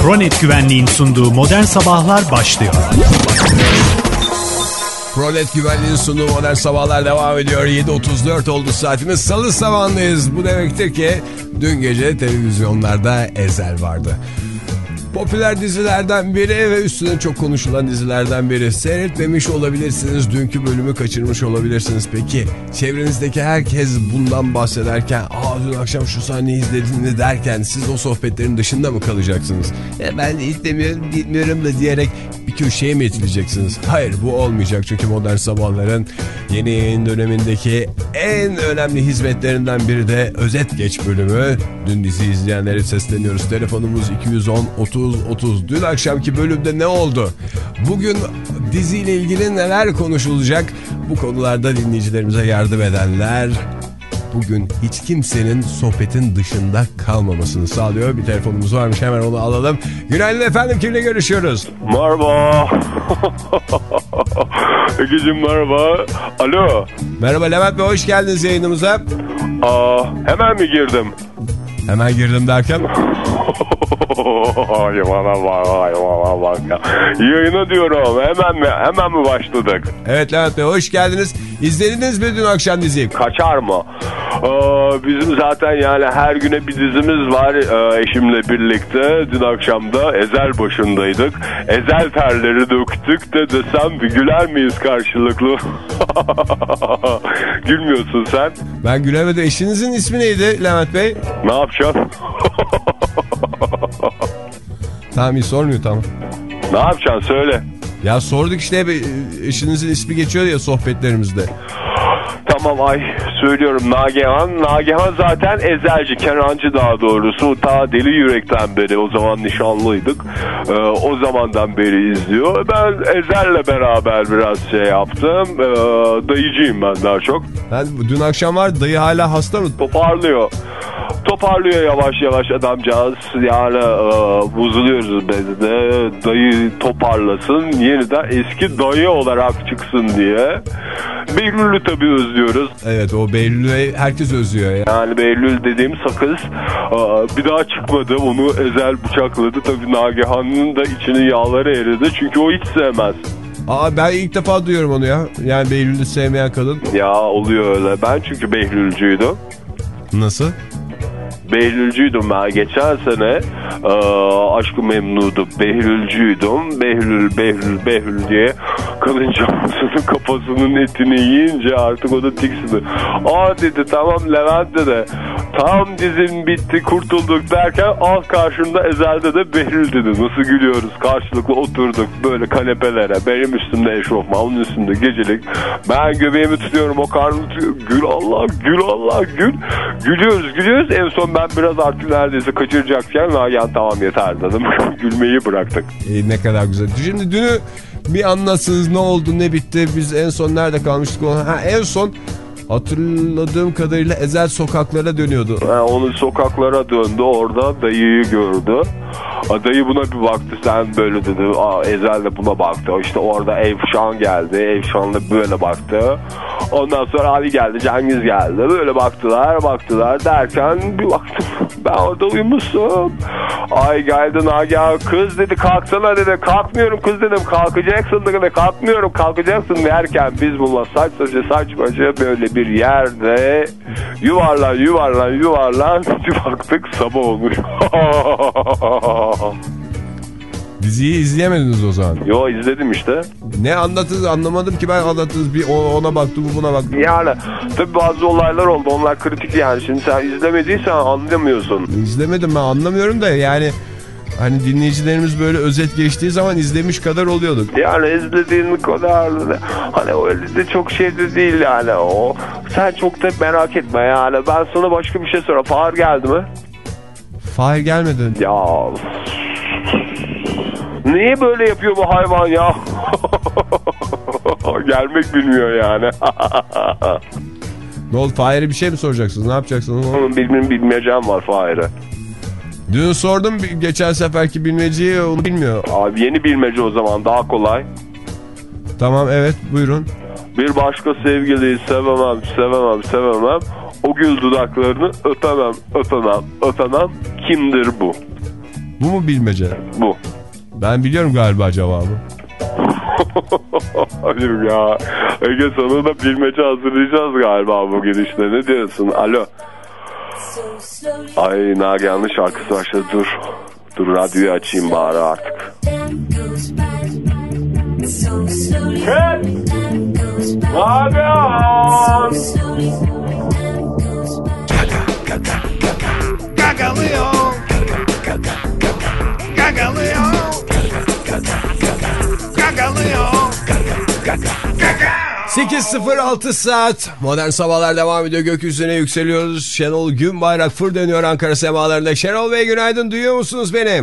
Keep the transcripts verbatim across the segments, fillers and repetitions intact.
Pronet Güvenliğin sunduğu Modern Sabahlar başlıyor. Pronet Güvenliğin sunduğu Modern Sabahlar devam ediyor. yedi otuz dört oldu saatimiz. Salı sabahındayız. Bu demektir ki dün gece televizyonlarda Ezel vardı. Popüler dizilerden biri ve üstüne çok konuşulan dizilerden biri. Seyretmemiş olabilirsiniz, dünkü bölümü kaçırmış olabilirsiniz. Peki çevrenizdeki herkes bundan bahsederken, aa dün akşam şu sahneyi izledin derken siz o sohbetlerin dışında mı kalacaksınız? Ya ben de istemiyorum, bilmiyorum da diyerek bir köşeye mi itileceksiniz? Hayır, bu olmayacak çünkü Modern Sabahlar'ın yeni yayın dönemindeki en önemli hizmetlerinden biri de Özet Geç bölümü. Dün dizi izleyenlere sesleniyoruz. Telefonumuz iki yüz on otuz otuz. Dün akşamki bölümde ne oldu? Bugün diziyle ilgili neler konuşulacak? Bu konularda dinleyicilerimize yardım edenler bugün hiç kimsenin sohbetin dışında kalmamasını sağlıyor. Bir telefonumuz varmış, hemen onu alalım. Günaydın efendim, kimle görüşüyoruz? Merhaba. Egeciğim merhaba. Alo. Merhaba Levent Bey, hoş geldiniz yayınımıza. Aa, hemen mi girdim? Hemen girdim derken? Ay bana bak, ay bana bak ya. Yayına diyorum, hemen mi hemen mi başladık? Evet Levent Bey, hoş geldiniz. İzlediniz mi dün akşam diziyi? Kaçar mı? Ee, bizim zaten yani her güne bir dizimiz var ee, eşimle birlikte. Dün akşam da Ezel başındaydık. Ezel terleri döktük de desem bir güler miyiz karşılıklı? Gülmüyorsun sen. Ben gülemedim. Eşinizin ismi neydi Levent Bey? Ne yapacaksın? Tamam, iyi, sormuyor, tamam. Ne yapacaksın söyle. Ya sorduk işte, eşinizin ismi geçiyor ya sohbetlerimizde. Tamam, ay söylüyorum, Nagihan. Nagihan zaten Ezelci, Kenancı daha doğrusu. Ta Deli Yürek'ten beri, o zaman nişanlıydık. Ee, o zamandan beri izliyor. Ben Ezel'le beraber biraz şey yaptım. Ee, dayıcıyım ben daha çok. Ben, dün akşam var, dayı hala hasta mı? Toparlıyor. Toparlıyor yavaş yavaş adamcağız. Yani e, bozuluyoruz bezde. Dayı toparlasın, yeniden eski dayı olarak çıksın diye. Behlül'ü tabii özlüyoruz. Evet, o Behlül'ü herkes özlüyor ya. Yani Behlül dediğim sakız e, bir daha çıkmadı. Onu Ezel bıçakladı. Tabii Nagihan'ın da içinin yağları eridi. Çünkü o hiç sevmez. Aa, ben ilk defa duyuyorum onu ya. Yani Behlül'ü sevmeyen kadın. Ya oluyor öyle. Ben çünkü Behlülcüydüm. Nasıl? Behlülcüydüm ben. Geçen sene e, Aşk-ı Memnu'du. Behlülcüydüm. Behlül, Behlül, Behlül diye kadıncağızının kafasının etini yiyince artık o da tiksindi. Aa dedi, tamam Levent dedi. Tam dizim bitti, kurtulduk derken alt karşımda Ezel'de de Behlül dedi. Nasıl gülüyoruz? Karşılıklı oturduk böyle kanepelere. Benim üstümde eşofman, onun üstünde gecelik. Ben göbeğimi tutuyorum, o karnını tutuyor. Gül Allah, gül Allah, gül. Gülüyoruz, gülüyoruz. En son ben biraz artık neredeyse kaçıracakken Nagihan tamam yeter dedim. Gülmeyi bıraktık. E, ne kadar güzel. Şimdi dünü bir anlatsınız, ne oldu, ne bitti, biz en son nerede kalmıştık? Ha, en son hatırladığım kadarıyla Ezel sokaklara dönüyordu. Ha, onu sokaklara döndü, orada dayıyı gördü. Dayı buna bir baktı, sen böyle dedi. Aa, Ezel de buna baktı. İşte orada Eyfşan geldi. Eyfşan da böyle baktı. Ondan sonra abi geldi, Cengiz geldi. Böyle baktılar baktılar derken bir baktım ben orada uyumuşum. Ay geldi Nagihan, kız dedi kalksana dedi. Kalkmıyorum kız dedim, kalkacaksın dedi. Kalkmıyorum, kalkacaksın derken biz bununla saç saçı saç başı böyle bir yerde yuvarlan yuvarlan yuvarlan bir baktık sabah olmuş. Diziyi izleyemediniz o zaman. Yo, izledim işte. Ne anlattınız anlamadım ki ben, anlattınız. Bir ona baktı, bu buna baktı. Yani tabii bazı olaylar oldu, onlar kritik yani. Şimdi sen izlemediysen anlamıyorsun. İzlemedim, ben anlamıyorum da yani hani dinleyicilerimiz böyle özet geçtiği zaman izlemiş kadar oluyorduk. Yani izlediğin kadar hani öyle de çok şey de değil yani o. Sen çok da merak etme yani. Ben sana başka bir şey sorayım. Fahir geldi mi? Fahir gelmedi. Ya niye böyle yapıyor bu hayvan ya? Gelmek bilmiyor yani. Ne oldu, Fahir'e bir şey mi soracaksınız, ne yapacaksınız? Onun bilmem bilmeyeceğim var Fahir'e. Dün sordum geçen seferki bilmeceyi, onu bilmiyor. Abi yeni bilmece o zaman daha kolay. Tamam, evet, buyurun. Bir başka sevgiliyi sevemem sevemem sevemem. O gül dudaklarını öpemem öpemem öpemem. Kimdir bu? Bu mu bilmece? Bu. Ben biliyorum galiba cevabı. Hayır ya. Ege sana da bilmece hazırlayacağız galiba bu girişte. Ne diyorsun? Alo. Ay Nagihan'ın şarkısı başladı. Dur. Dur radyoyu açayım bari artık. Evet. Nagihan. Gagalıyor. Gagalıyor. Gagalıyor. sekiz sıfır altı saat. Modern Sabahlar devam ediyor. Gökyüzüne yükseliyoruz. Şenol Günbayrak fır dönüyor Ankara semalarında. Şenol Bey günaydın. Duyuyor musunuz beni?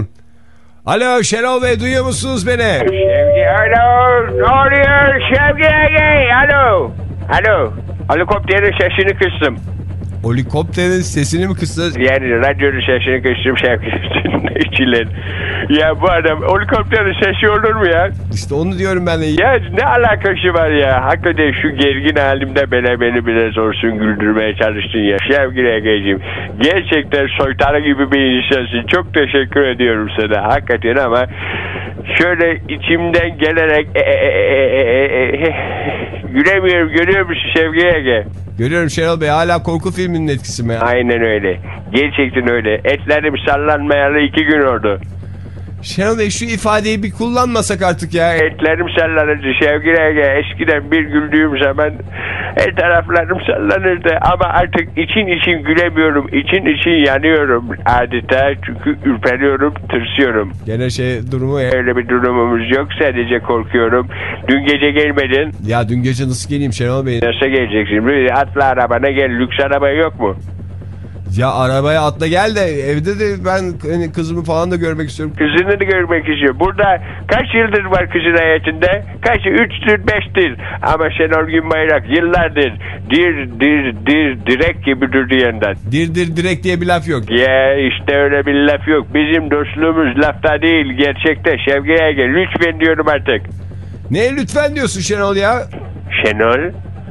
Alo Şenol Bey, duyuyor musunuz beni? Sevgi, alo. Ne oluyor Sevgi Ege? Alo. Alo. Helikopterin sesini kıstım. Helikopterin sesini mi kıstın? Yani radyonun sesini kıstım sevgili içiler. Ya bu adam helikopterin sesi olur mu ya? İşte onu diyorum ben de. Ya ne alakası var ya? Hakikaten şu gergin halimde bana beni biraz olsun güldürmeye çalıştın ya. Sevgili Ege'ciğim, gerçekten soytarı gibi bir insansın. Çok teşekkür ediyorum sana hakikaten ama şöyle içimden gelerek e, e, e, e, e, gülemiyorum. Görüyor musun sevgili Ege? Görüyorum Şenol Bey, hala korku filminin etkisi mi? Aynen öyle. Gerçekten öyle. Etlerim sallanmayalı iki gün oldu. Şenol Bey şu ifadeyi bir kullanmasak artık ya. Etlerim sallanırdı sevgili Ege. Eskiden bir güldüğüm zaman her taraflarım sallanırdı. Ama artık için için gülemiyorum. İçin için yanıyorum adeta. Çünkü ürperiyorum, tırsıyorum. Gene şey durumu ya. Öyle bir durumumuz yok. Sadece korkuyorum. Dün gece gelmedin. Ya dün gece nasıl geleyim Şenol Bey? Nasıl geleceksin? Atla arabana gel. Lüks araba yok mu? Ya arabaya atla gel de evde de ben hani kızımı falan da görmek istiyorum. Kızını da görmek istiyor. Burada kaç yıldır var kızın hayatında? Kaç? Üçtür, beştir. Ama Şenol Günbayrak yıllardır dir, dir, dir, direk gibi durdu yandan. Dir, dir, direk diye bir laf yok. Ya işte öyle bir laf yok. Bizim dostluğumuz lafta değil, gerçekte. Şevki Ege, lütfen diyorum artık. Ne lütfen diyorsun Şenol ya? Şenol?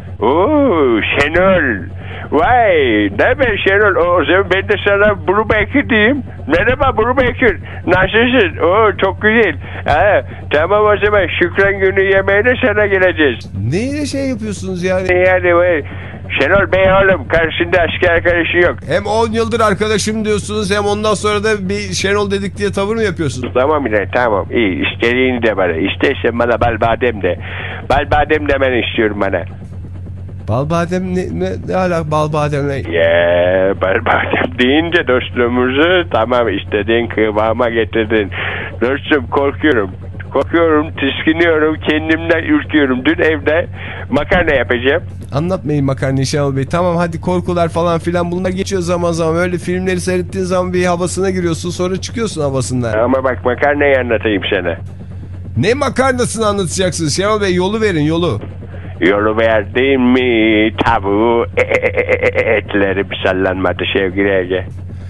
Oo, Şenol. Vay, ne haber Şenol? O zaman ben de sana Brubaker diyeyim. Merhaba Brubaker. Nasılsın? Oo, çok güzel. Ha, tamam o zaman Şükran günü yemeğine sana geleceğiz. Neyle şey yapıyorsunuz yani? Yani vay. Şenol Bey oğlum, karşında asker arkadaşı yok. Hem on yıldır arkadaşım diyorsunuz hem ondan sonra da bir Şenol dedik diye tavır mı yapıyorsunuz? Tamam yine tamam iyi, istediğini de bana. İstersen bana bal badem de. Bal badem de ben istiyorum bana. Bal badem ne, ne, ne alaka bal bademle? Ya bal badem deyince dostluğumuzu tamam istediğin kıvama getirdin. Dostum korkuyorum. Korkuyorum, tiskiniyorum, kendimden ürküyorum. Dün evde makarna yapacağım. Anlatmayın makarnayı Şenol Bey. Tamam hadi korkular falan filan bunlar geçiyor zaman zaman. Öyle filmleri seyrettiğin zaman bir havasına giriyorsun sonra çıkıyorsun havasından. Ama bak makarnayı anlatayım sana. Ne makarnasını anlatacaksınız Şenol Bey, yolu verin yolu. Yolu verdin mi tavuğu e, e, e, etlerim sallanmadı sevgili Ege.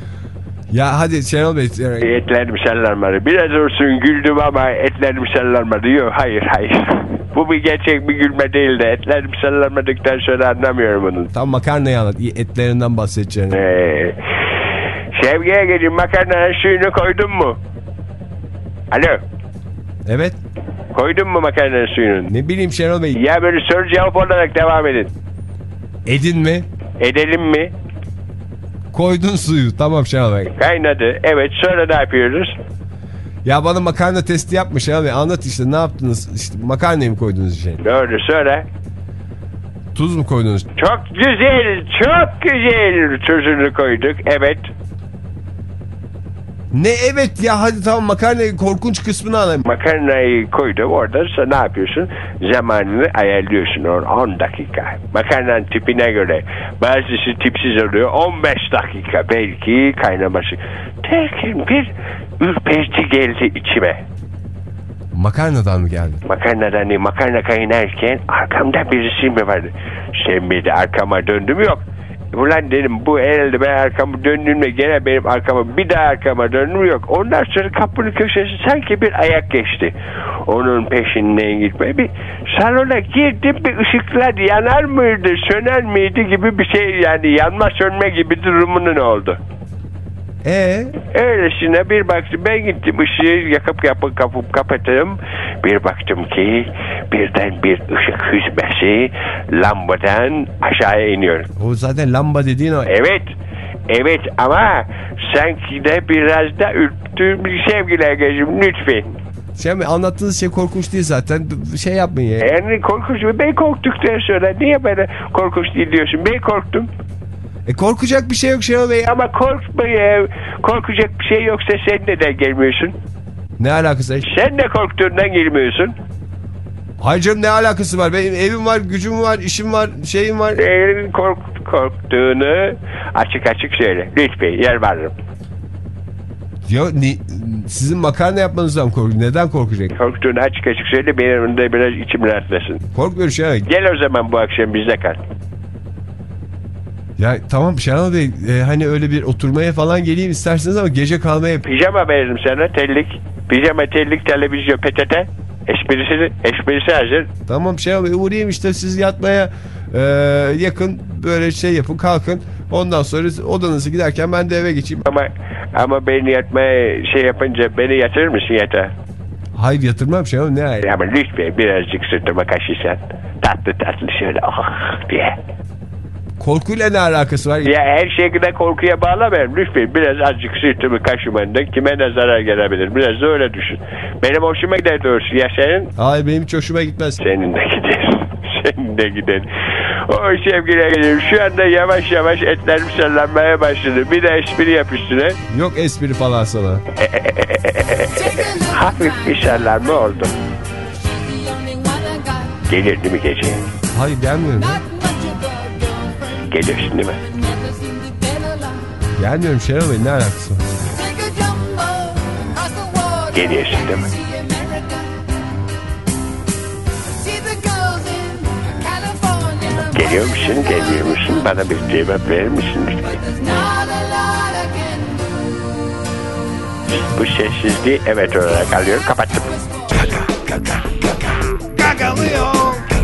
Ya hadi Şenol Bey. Etlerim sallanmadı. Biraz olsun güldüm ama etlerim sallanmadı. Yok hayır hayır. Bu bir gerçek bir gülme değil de etlerim sallanmadıktan sonra anlamıyorum bunu. Tam makarnayı anlat. Etlerinden bahsedeceğini. Ee, Sevgiye gelin makarnanın suyunu koydun mu? Alo. Evet. Koydun mu makarnanın suyunu? Ne bileyim Şenol Bey. Ya böyle soru cevap olarak devam edin. Edin mi? Edelim mi? Koydun suyu. Tamam Şenol Bey. Kaynadı. Evet sonra ne yapıyoruz? Ya bana makarna testi yapmış abi. Anlat işte ne yaptınız? İşte makarnayı mı koydunuz içine? Doğru sonra? Tuz mu koydunuz? Çok güzel. Çok güzel. Tuzunu koyduk. Evet. Ne evet ya hadi tamam makarnayı korkunç kısmını alayım. Makarnayı koydum orada sen ne yapıyorsun? Zamanını ayarlıyorsun on dakika. Makarnanın tipine göre bazısı tipsiz oluyor on beş dakika belki kaynaması. Derken bir ürperti geldi içime. Makarnadan mı geldi? Makarnadan değil, makarna kaynarken arkamda birisi mi vardı? Sen bir de arkama döndüm yok. Ulan dedim bu herhalde ben arkamı döndüğümde gene benim arkama bir daha arkama döndüm yok. Ondan sonra kapının köşesi sanki bir ayak geçti. Onun peşinden gitmeye bir salona girdim bir ışıklar yanar mıydı söner miydi gibi bir şey yani yanma sönme gibi durumunun oldu. Ee? Öylesine bir baktım, ben gittim ışığı yakıp yapıp kapıp kapattım. Bir baktım ki birden bir ışık hüzmesi lambadan aşağıya iniyor. O zaten lamba dediğin o. Evet. Evet ama sanki de biraz da ürktüm sevgili Agacığım, lütfen. Şey, anlattığınız şey korkunç değil zaten. Şey yapmayın ya. Yani korkunç mu? Ben korktuktan sonra niye bana korkunç değil diyorsun? Ben korktum. E korkacak bir şey yok Şenol Bey. Ama korkma ya. Korkacak bir şey yoksa sen neden gelmiyorsun? Ne alakası var? Sen de korktuğundan gelmiyorsun. Hayır canım, ne alakası var? Benim evim var, gücüm var, işim var, şeyim var. Eğer kork, korktuğunu açık açık söyle. Lütfen, yer varım. Ya ne, sizin makarna yapmanızdan korkuyor. Neden korkacak? Korktuğunu açık açık söyle, benim önünde biraz içim rahatlasın. Korkmuyor Şenol Bey. Gel o zaman bu akşam bizde kal. Ya tamam Şenol Bey, e, hani öyle bir oturmaya falan geleyim isterseniz ama gece kalmaya... Pijama veririm sana, tellik. Pijama, tellik, televizyon, P T T. Esprisi, esprisi hazır. Tamam Şenol Bey, uğrayayım işte, siz yatmaya e, yakın böyle şey yapın, kalkın. Ondan sonra odanızı giderken ben de eve geçeyim. Ama ama beni yatmaya şey yapınca beni yatırır mısın yatağa? Hayır, yatırmam Şenol, ne hayır. Ama lütfen birazcık sırtıma kaşıysan. Tatlı tatlı şöyle ah diye. Korkuyla ne alakası var? Ya her şeyde korkuya bağlamayalım. Lütfen biraz azıcık sırtımı kaşımandan kime ne zarar gelebilir? Biraz da öyle düşün. Benim hoşuma gider doğrusu. Ya senin? Hayır, benim hiç hoşuma gitmez. Senin de gider. Senin de gider. O sevgili gelirim. Şu anda yavaş yavaş etlerim sallanmaya başladı. Bir de espri yap üstüne. Yok espri falan sana. Hafif bir sallanma oldu. Gelir değil mi gece? Hayır, gelmiyorum. Gelirsin değil mi? Gelmiyorum Şenol Bey, ne alakası var? Geliyorsun değil mi? Geliyor musun, geliyor musun? Bana bir cevap verir misin lütfen? Bu sessizliği evet olarak alıyorum, kapattım. Gagalıyor.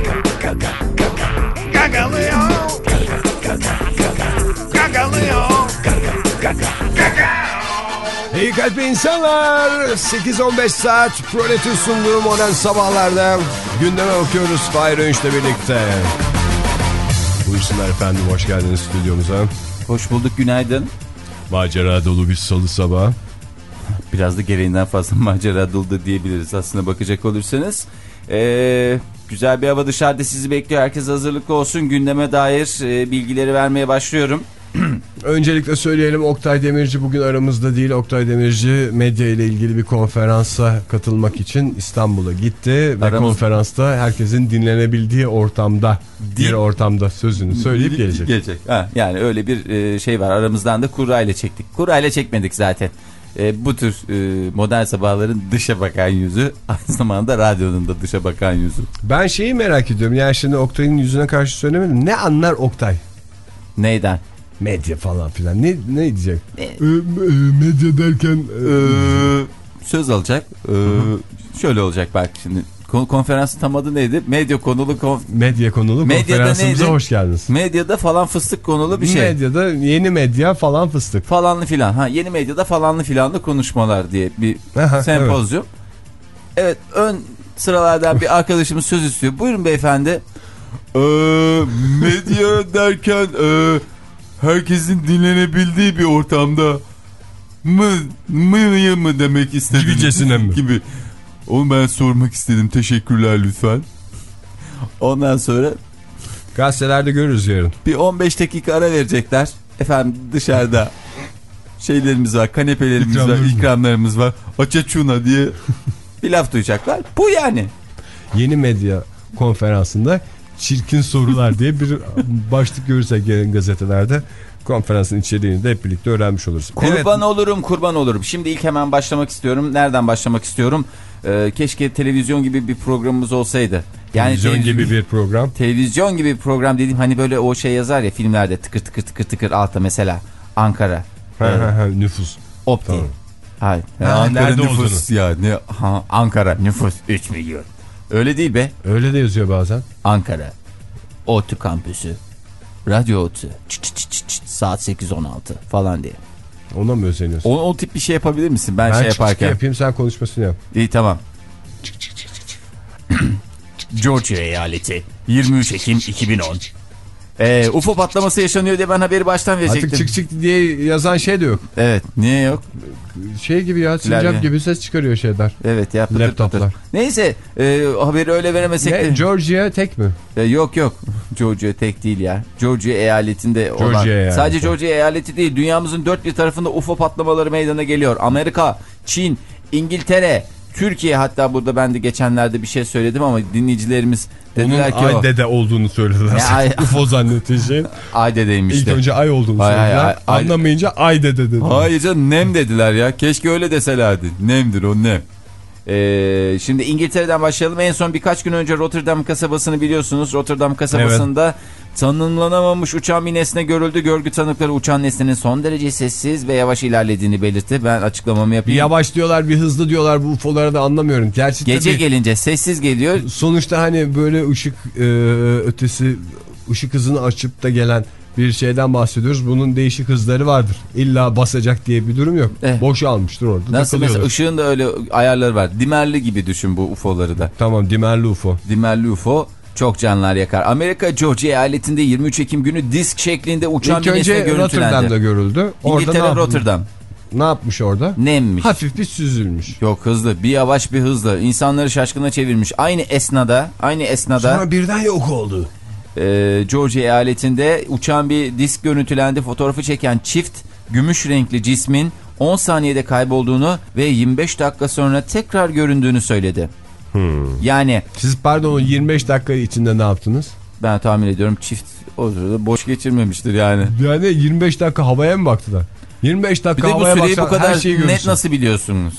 Gagalıyor. Gagalıyor. İyi kalpli insanlar, sekiz on beş saat Prolet'in sunduğu modern sabahlarda gündeme bakıyoruz Fahir Öğünç'le birlikte. Buyursunlar efendim, hoş geldiniz stüdyomuza. Hoş bulduk, günaydın. Macera dolu bir salı sabahı. Biraz da gereğinden fazla macera dolu da diyebiliriz aslında bakacak olursanız. Ee, güzel bir hava dışarıda sizi bekliyor. Herkes hazırlıklı olsun. Gündeme dair e, bilgileri vermeye başlıyorum. Öncelikle söyleyelim, Oktay Demirci bugün aramızda değil. Oktay Demirci medya ile ilgili bir konferansa katılmak için İstanbul'a gitti. Ve Aramız... konferansta herkesin dinlenebildiği ortamda, bir ortamda sözünü söyleyip gelecek. Gelecek. Ha, yani öyle bir e, şey var. Aramızdan da kurayla çektik. Kurayla çekmedik zaten. E, bu tür e, modern sabahların dışa bakan yüzü, aynı zamanda radyonun da dışa bakan yüzü. Ben şeyi merak ediyorum. Yani şimdi Oktay'ın yüzüne karşı söylemedim. Ne anlar Oktay? Neyden? Medya falan filan. Ne, ne diyecek? E, e, medya derken... E, ee, söz alacak. Ee, şöyle olacak bak şimdi. Konferansın tam adı neydi? Medya konulu konf... Medya konulu Medyada konferansımıza neydi? Hoş geldiniz. Medyada falan fıstık konulu bir şey. Medyada yeni medya falan fıstık. Falanlı filan. Ha, yeni medyada falanlı filanlı konuşmalar diye bir Aha, sempozyum. Evet. evet, ön sıralardan bir arkadaşımız söz istiyor. Buyurun beyefendi. Ee, medya derken e, herkesin dinlenebildiği bir ortamda mı mı mı demek istedim. Gibicesine mi? Gibi. Onu ben sormak istedim. Teşekkürler lütfen. Ondan sonra gazetelerde görürüz yarın. Bir on beş dakika ara verecekler. Efendim dışarıda şeylerimiz var, kanepelerimiz var, ikramlarımız var. Açaçuna diye bir laf duyacaklar. Bu yani. Yeni medya konferansında çirkin sorular diye bir başlık görürsek yarın gazetelerde, konferansın içeriğini de hep birlikte öğrenmiş oluruz. Kurban evet. olurum, kurban olurum. Şimdi ilk hemen başlamak istiyorum. Nereden başlamak istiyorum? Ee, keşke televizyon gibi bir programımız olsaydı. Yani televizyon, televizyon gibi bir program. Televizyon gibi bir program dediğim hani böyle o şey yazar ya filmlerde tıkır tıkır tıkır tıkır altta mesela Ankara. Ha, e, ha, ha, nüfus. Opti. Tamam. Hayır. Ha, Ankara nüfus ya. Ne? Ha, Ankara nüfus üç milyon. Öyle değil be. Öyle de yazıyor bazen. Ankara. ODTÜ kampüsü. Radyo ODTÜ. Çıt çıt çıt çıt. Saat sekiz on altı falan diye. Ona mı özeniyorsun? O, o tip bir şey yapabilir misin? Ben, ben şey çık yaparken. çık yapayım, sen konuşmasını yap. İyi tamam. Georgia eyaleti yirmi üç Ekim iki bin on. Ee, U F O patlaması yaşanıyor diye ben haberi baştan verecektim. Artık çık çık diye yazan şey de yok. Evet, niye yok? Şey gibi ya, sincap gibi ses çıkarıyor şeyler. Evet ya, pıtır laptoplar. Pıtır. Neyse e, haberi öyle veremesek ne, de. Georgia tek mi? E, yok yok, Georgia tek değil ya. Georgia eyaletinde Georgia olan. Eyaleti. Sadece Georgia eyaleti değil, dünyamızın dört bir tarafında U F O patlamaları meydana geliyor. Amerika, Çin, İngiltere, Türkiye, hatta burada ben de geçenlerde bir şey söyledim ama dinleyicilerimiz dediler onun ki ay dede olduğunu söylediler. Ay, U F O zannettiğin şeyin. Ay dedeymiş İlk işte. önce ay olduğunu ay, söylediler. Ay, ay, anlamayınca ay dede dediler. Hayır canım, nem dediler ya. Keşke öyle deselerdi. Nemdir o, nem. Ee, şimdi İngiltere'den başlayalım. En son birkaç gün önce Rotterdam kasabasını biliyorsunuz. Rotterdam kasabasında evet. tanımlanamamış uçan bir nesne görüldü. Görgü tanıkları uçan nesnenin son derece sessiz ve yavaş ilerlediğini belirtti. Ben açıklamamı yapayım. Bir yavaş diyorlar, bir hızlı diyorlar, bu U F O'ları da anlamıyorum. Gerçi gece tabii, gelince sessiz geliyor. Sonuçta hani böyle ışık e, ötesi, ışık hızını açıp da gelen bir şeyden bahsediyoruz. Bunun değişik hızları vardır. İlla basacak diye bir durum yok. Eh. Boş almıştır orada. Nasıl mesela ışığın da öyle ayarları var. Dimerli gibi düşün bu U F O'ları da. Tamam, dimerli U F O. Dimerli U F O çok canlar yakar. Amerika Georgia eyaletinde yirmi üç Ekim günü disk şeklinde uçan bir nesne görüntülendi. Rotterdam'da görüldü. İngiltere orada Rotterdam. Ne yapmış orada? Nemmiş. Hafif bir süzülmüş. Yok, hızlı, bir yavaş bir hızlı. İnsanları şaşkına çevirmiş. Aynı esnada, aynı esnada. Sonra birden yok oldu. Ee, Georgia eyaletinde uçan bir disk görüntülendi. Fotoğrafı çeken çift gümüş renkli cismin on saniyede kaybolduğunu ve yirmi beş dakika sonra tekrar göründüğünü söyledi. Hmm. Yani siz pardon o yirmi beş dakika içinde ne yaptınız? Ben tahmin ediyorum çift o sırada boş geçirmemiştir yani. Yani yirmi beş dakika havaya mı baktılar? yirmi beş dakika havaya baksan her şeyi görürsün. Bir de bu süreyi bu kadar net nasıl biliyorsunuz?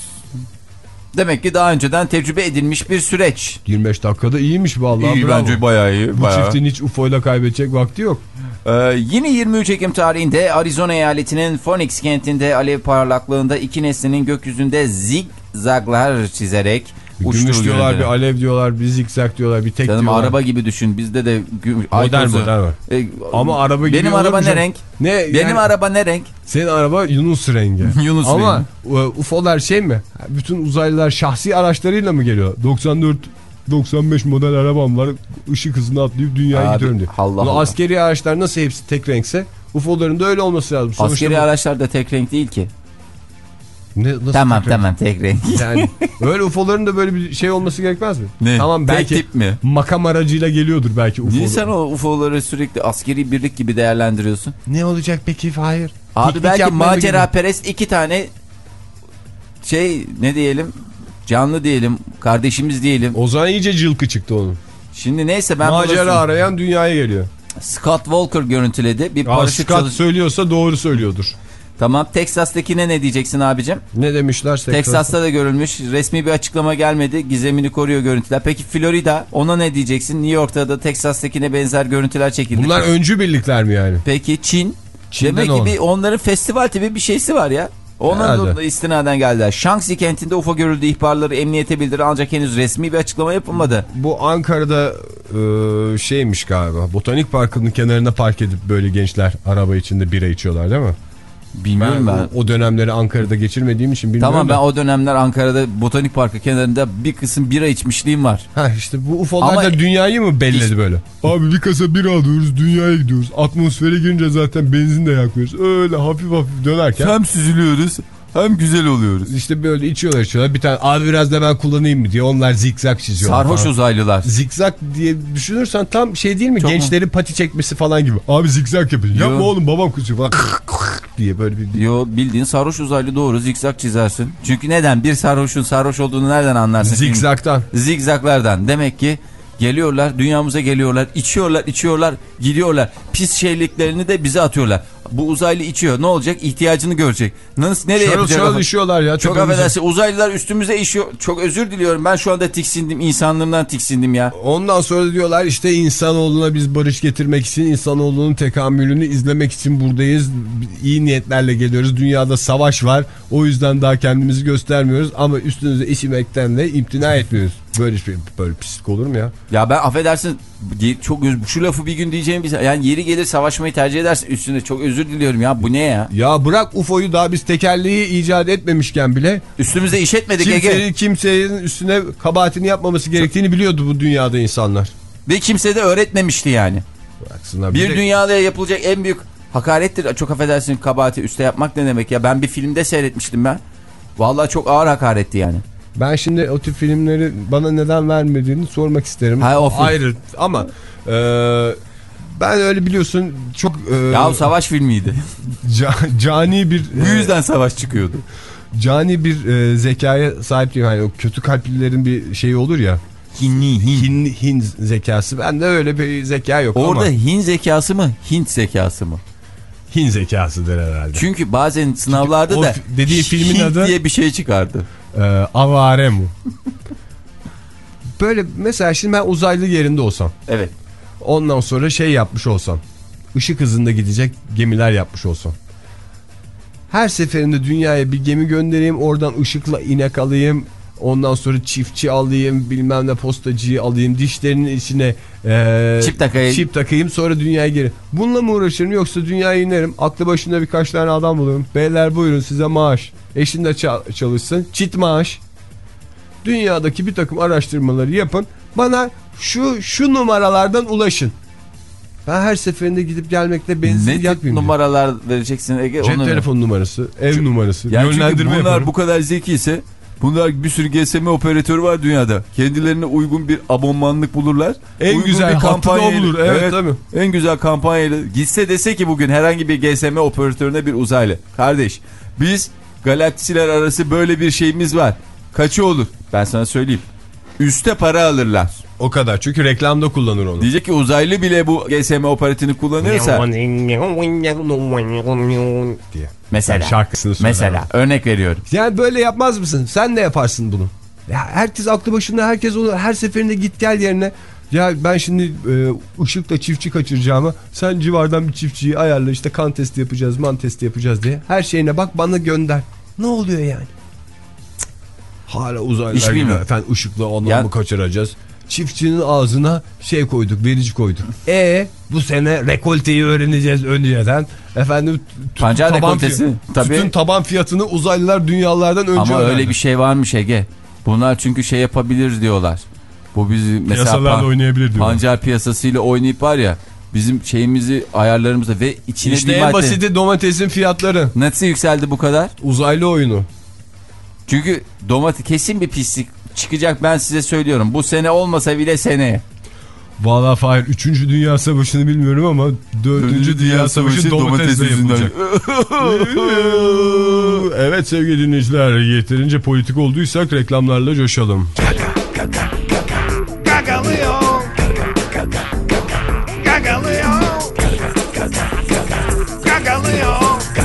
Demek ki daha önceden tecrübe edilmiş bir süreç. yirmi beş dakikada iyiymiş vallahi. İyi, bence bayağı iyi. Bu bayağı. çiftin hiç U F O ile kaybedecek vakti yok. Ee, yine yirmi üç Ekim tarihinde Arizona eyaletinin Phoenix kentinde alev parlaklığında iki nesnenin gökyüzünde zigzaglar çizerek uçtuğu gümüş diyorlar, görüldü. Bir alev diyorlar, bir zigzag diyorlar, bir tek Canım, diyorlar. araba gibi düşün. Bizde de gümüş. Modern modern var. E, Ama araba gibi. Benim araba ne renk? Ne? Benim yani, araba ne renk? Senin araba Yunus rengi. Yunus Ama rengi. U F O'lar şey mi? Bütün uzaylılar şahsi araçlarıyla mı geliyor? doksan dört doksan beş model arabam var. Işık hızına atlayıp dünyaya Abi, gidiyorum diyor. Allah Allah. Allah. Askeri araçlar nasıl hepsi tek renkse U F O'ların da öyle olması lazım. Sonuçta askeri bu... araçlar da tek renk değil ki. Ne, tamam tek tamam tek renk. Yani öyle U F O'ların da böyle bir şey olması gerekmez mi? Ne? Tamam, belki tek tip mi? Makam aracıyla geliyordur belki U F O. Niye sen o U F O'ları sürekli askeri birlik gibi değerlendiriyorsun? Ne olacak peki? Hayır. Abi Piknik belki macera perest iki tane şey ne diyelim, canlı diyelim, kardeşimiz diyelim. O zaman iyice cılkı çıktı onun. Şimdi neyse ben macera burası... arayan dünyaya geliyor. Scott Walker görüntüledi. Bir paraşüt Scott çalış... söylüyorsa doğru söylüyordur. Tamam, Teksas'takine ne diyeceksin abicim? Ne demişler? Teksas'ta, Teksas'ta da görülmüş. Resmi bir açıklama gelmedi. Gizemini koruyor görüntüler. Peki Florida, ona ne diyeceksin? New York'ta da Teksas'takine benzer görüntüler çekildi. Bunlar öncü birlikler mi yani? Peki Çin? Çin'den demek ki bir, onların festival tipi bir şeysi var ya. Onun da istinaden geldiler. Shaanxi kentinde U F O görüldüğü ihbarları emniyete bildirir ancak henüz resmi bir açıklama yapılmadı. Bu Ankara'da e, şeymiş galiba. Botanik Parkı'nın kenarına park edip böyle gençler araba içinde bira içiyorlar değil mi? Bilmiyorum ben. ben. O, o dönemleri Ankara'da geçirmediğim için bilmiyorum. Tamam, da. ben o dönemler Ankara'da Botanik Parkı kenarında bir kısım bira içmişliğim var. Ha işte bu U F O'lar da dünyayı mı belledi işte, böyle? Abi bir kasa bira alıyoruz, dünyaya gidiyoruz. Atmosfere girince zaten benzin de yakmıyoruz. Öyle hafif hafif dönerken. Hem süzülüyoruz hem güzel oluyoruz. İşte böyle içiyorlar içiyorlar. Bir tane abi biraz da ben kullanayım mı diye onlar zikzak çiziyorlar. Sarhoş falan. Uzaylılar. Zikzak diye düşünürsen tam şey değil mi? Çok gençlerin mu? Pati çekmesi falan gibi. Abi zikzak yapın. Yapma oğlum, babam kızıyor falan. diye böyle bir... Yo, bildiğin sarhoş uzaylı, doğru zikzak çizersin. Çünkü neden? Bir sarhoşun sarhoş olduğunu nereden anlarsın? Zikzaktan. Zikzaklardan. Demek ki geliyorlar, dünyamıza geliyorlar, içiyorlar, içiyorlar, gidiyorlar. Pis şeyliklerini de bize atıyorlar. Bu uzaylı içiyor. Ne olacak? İhtiyacını görecek. Nasıl, nereye şöyle, yapacak? Şöyle işiyorlar ya. Çok affedersin. Uzaylılar üstümüze işiyor. Çok özür diliyorum. Ben şu anda tiksindim. İnsanlığımdan tiksindim ya. Ondan sonra diyorlar işte insanoğluna biz barış getirmek için, insanoğlunun tekamülünü izlemek için buradayız. İyi niyetlerle geliyoruz. Dünyada savaş var. O yüzden daha kendimizi göstermiyoruz. Ama üstünüze işemekten de imtina etmiyoruz. Böyle bir böyle pislik olur mu ya? Ya ben affedersin çok şu lafı bir gün diyeceğim bir yani yeri gelir savaşmayı tercih edersin üstüne çok özür diliyorum ya bu ne ya? Ya bırak U F O'yu daha biz tekerleği icat etmemişken bile üstümüzde iş etmedik kimsenin, Ege. Kimsenin üstüne kabahatini yapmaması gerektiğini biliyordu bu dünyada insanlar. Ve kimse de öğretmemişti yani. Bıraksınlar, bir bir de... dünyada yapılacak en büyük hakarettir. Çok affedersin kabahati üste yapmak ne demek ya? Ben bir filmde seyretmiştim ben. Vallahi çok ağır hakaretti yani. Ben şimdi o tip filmleri bana neden vermediğini sormak isterim. Ha, o film. Ayrı ama e, ben öyle biliyorsun çok... E, ya savaş filmiydi. Ca, cani bir... Bu yüzden e, savaş çıkıyordu. Cani bir e, zekaya sahip değilim. Yani o kötü kalplilerin bir şeyi olur ya. Hinli, hin. Hin, hin zekası. Bende öyle bir zeka yok. Orada ama... Hin zekası mı? Hint zekası mı? Hin zekasıdır herhalde. Çünkü bazen sınavlarda o da dediği filmin Hint adı diye bir şey çıkardı. E, avare mu? Böyle mesela şimdi ben uzaylı yerinde olsam. Evet. Ondan sonra şey yapmış olsam. Işık hızında gidecek gemiler yapmış olsam. Her seferinde dünyaya bir gemi göndereyim. Oradan ışıkla inek alayım. Ondan sonra çiftçi alayım. Bilmem ne postacıyı alayım. Dişlerinin içine e, çip takayım. çip takayım. Sonra dünyaya geri. Bununla mı uğraşırım yoksa dünyaya inerim. Aklı başında birkaç tane adam bulurum. Beyler buyurun size maaş. Eşin de çalışsın. Çit maaş. Dünyadaki bir takım araştırmaları yapın. Bana şu şu numaralardan ulaşın. Ben her seferinde gidip gelmekle benzin yakmayayım. Ne numaralar vereceksin Ege? Cep onu telefon mu? Numarası, ev çünkü, numarası, yani yönlendirme bunlar yaparım. Bu kadar zeki ise bunlar bir sürü G S M operatörü var dünyada. Kendilerine uygun bir abonmanlık bulurlar. En uygun güzel hattı da bulur. Evet, evet tabii. En güzel kampanyayla gitse dese ki bugün herhangi bir G S M operatörüne bir uzaylı. Kardeş biz galaksiler arası böyle bir şeyimiz var. Kaçı olur? Ben sana söyleyeyim. Üste para alırlar. O kadar. Çünkü reklamda kullanır onu. Diyecek ki uzaylı bile bu G S M operatörünü kullanıyorsa. diye. Mesela. Şarkısını mesela örnek veriyorum. Yani böyle yapmaz mısın? Sen de yaparsın bunu. Ya herkes aklı başında, herkes onu her seferinde git gel yerine. Ya ben şimdi e, ışıkla çiftçi kaçıracağıma sen civardan bir çiftçiyi ayarla, işte kan testi yapacağız, man testi yapacağız diye. Her şeyine bak, bana gönder. Ne oluyor yani? Cık. Hala uzaylılar gibi efendim ışıkla ondan mı kaçıracağız? Çiftçinin ağzına şey koyduk, verici koyduk. E bu sene rekolteyi öğreneceğiz önceden. Efendim pancar rekoltesi. Tabii. Tütün taban fiyatını uzaylılar dünyalardan önce ama öğrendi. öyle bir şey varmış Ege. Bunlar çünkü şey yapabilir diyorlar. Bu bizi mesela piyasalarla oynayabilir diyorlar. Pancar piyasasıyla oynayıp var ya bizim şeyimizi ayarlarımızda ve içine işte bir en madde. basiti domatesin fiyatları. Nasıl yükseldi bu kadar? Uzaylı oyunu. Çünkü domates kesin bir pislik çıkacak, ben size söylüyorum. Bu sene olmasa bile seneye. Valla Fahir üçüncü Dünya Savaşı'nı bilmiyorum ama dördüncü Dünya, Dünya Savaşı, Savaşı domatesle yapılacak. Evet sevgili dinleyiciler, yeterince politik olduysak reklamlarla coşalım. Gagalıyor. Gagalıyor. Gagalıyor.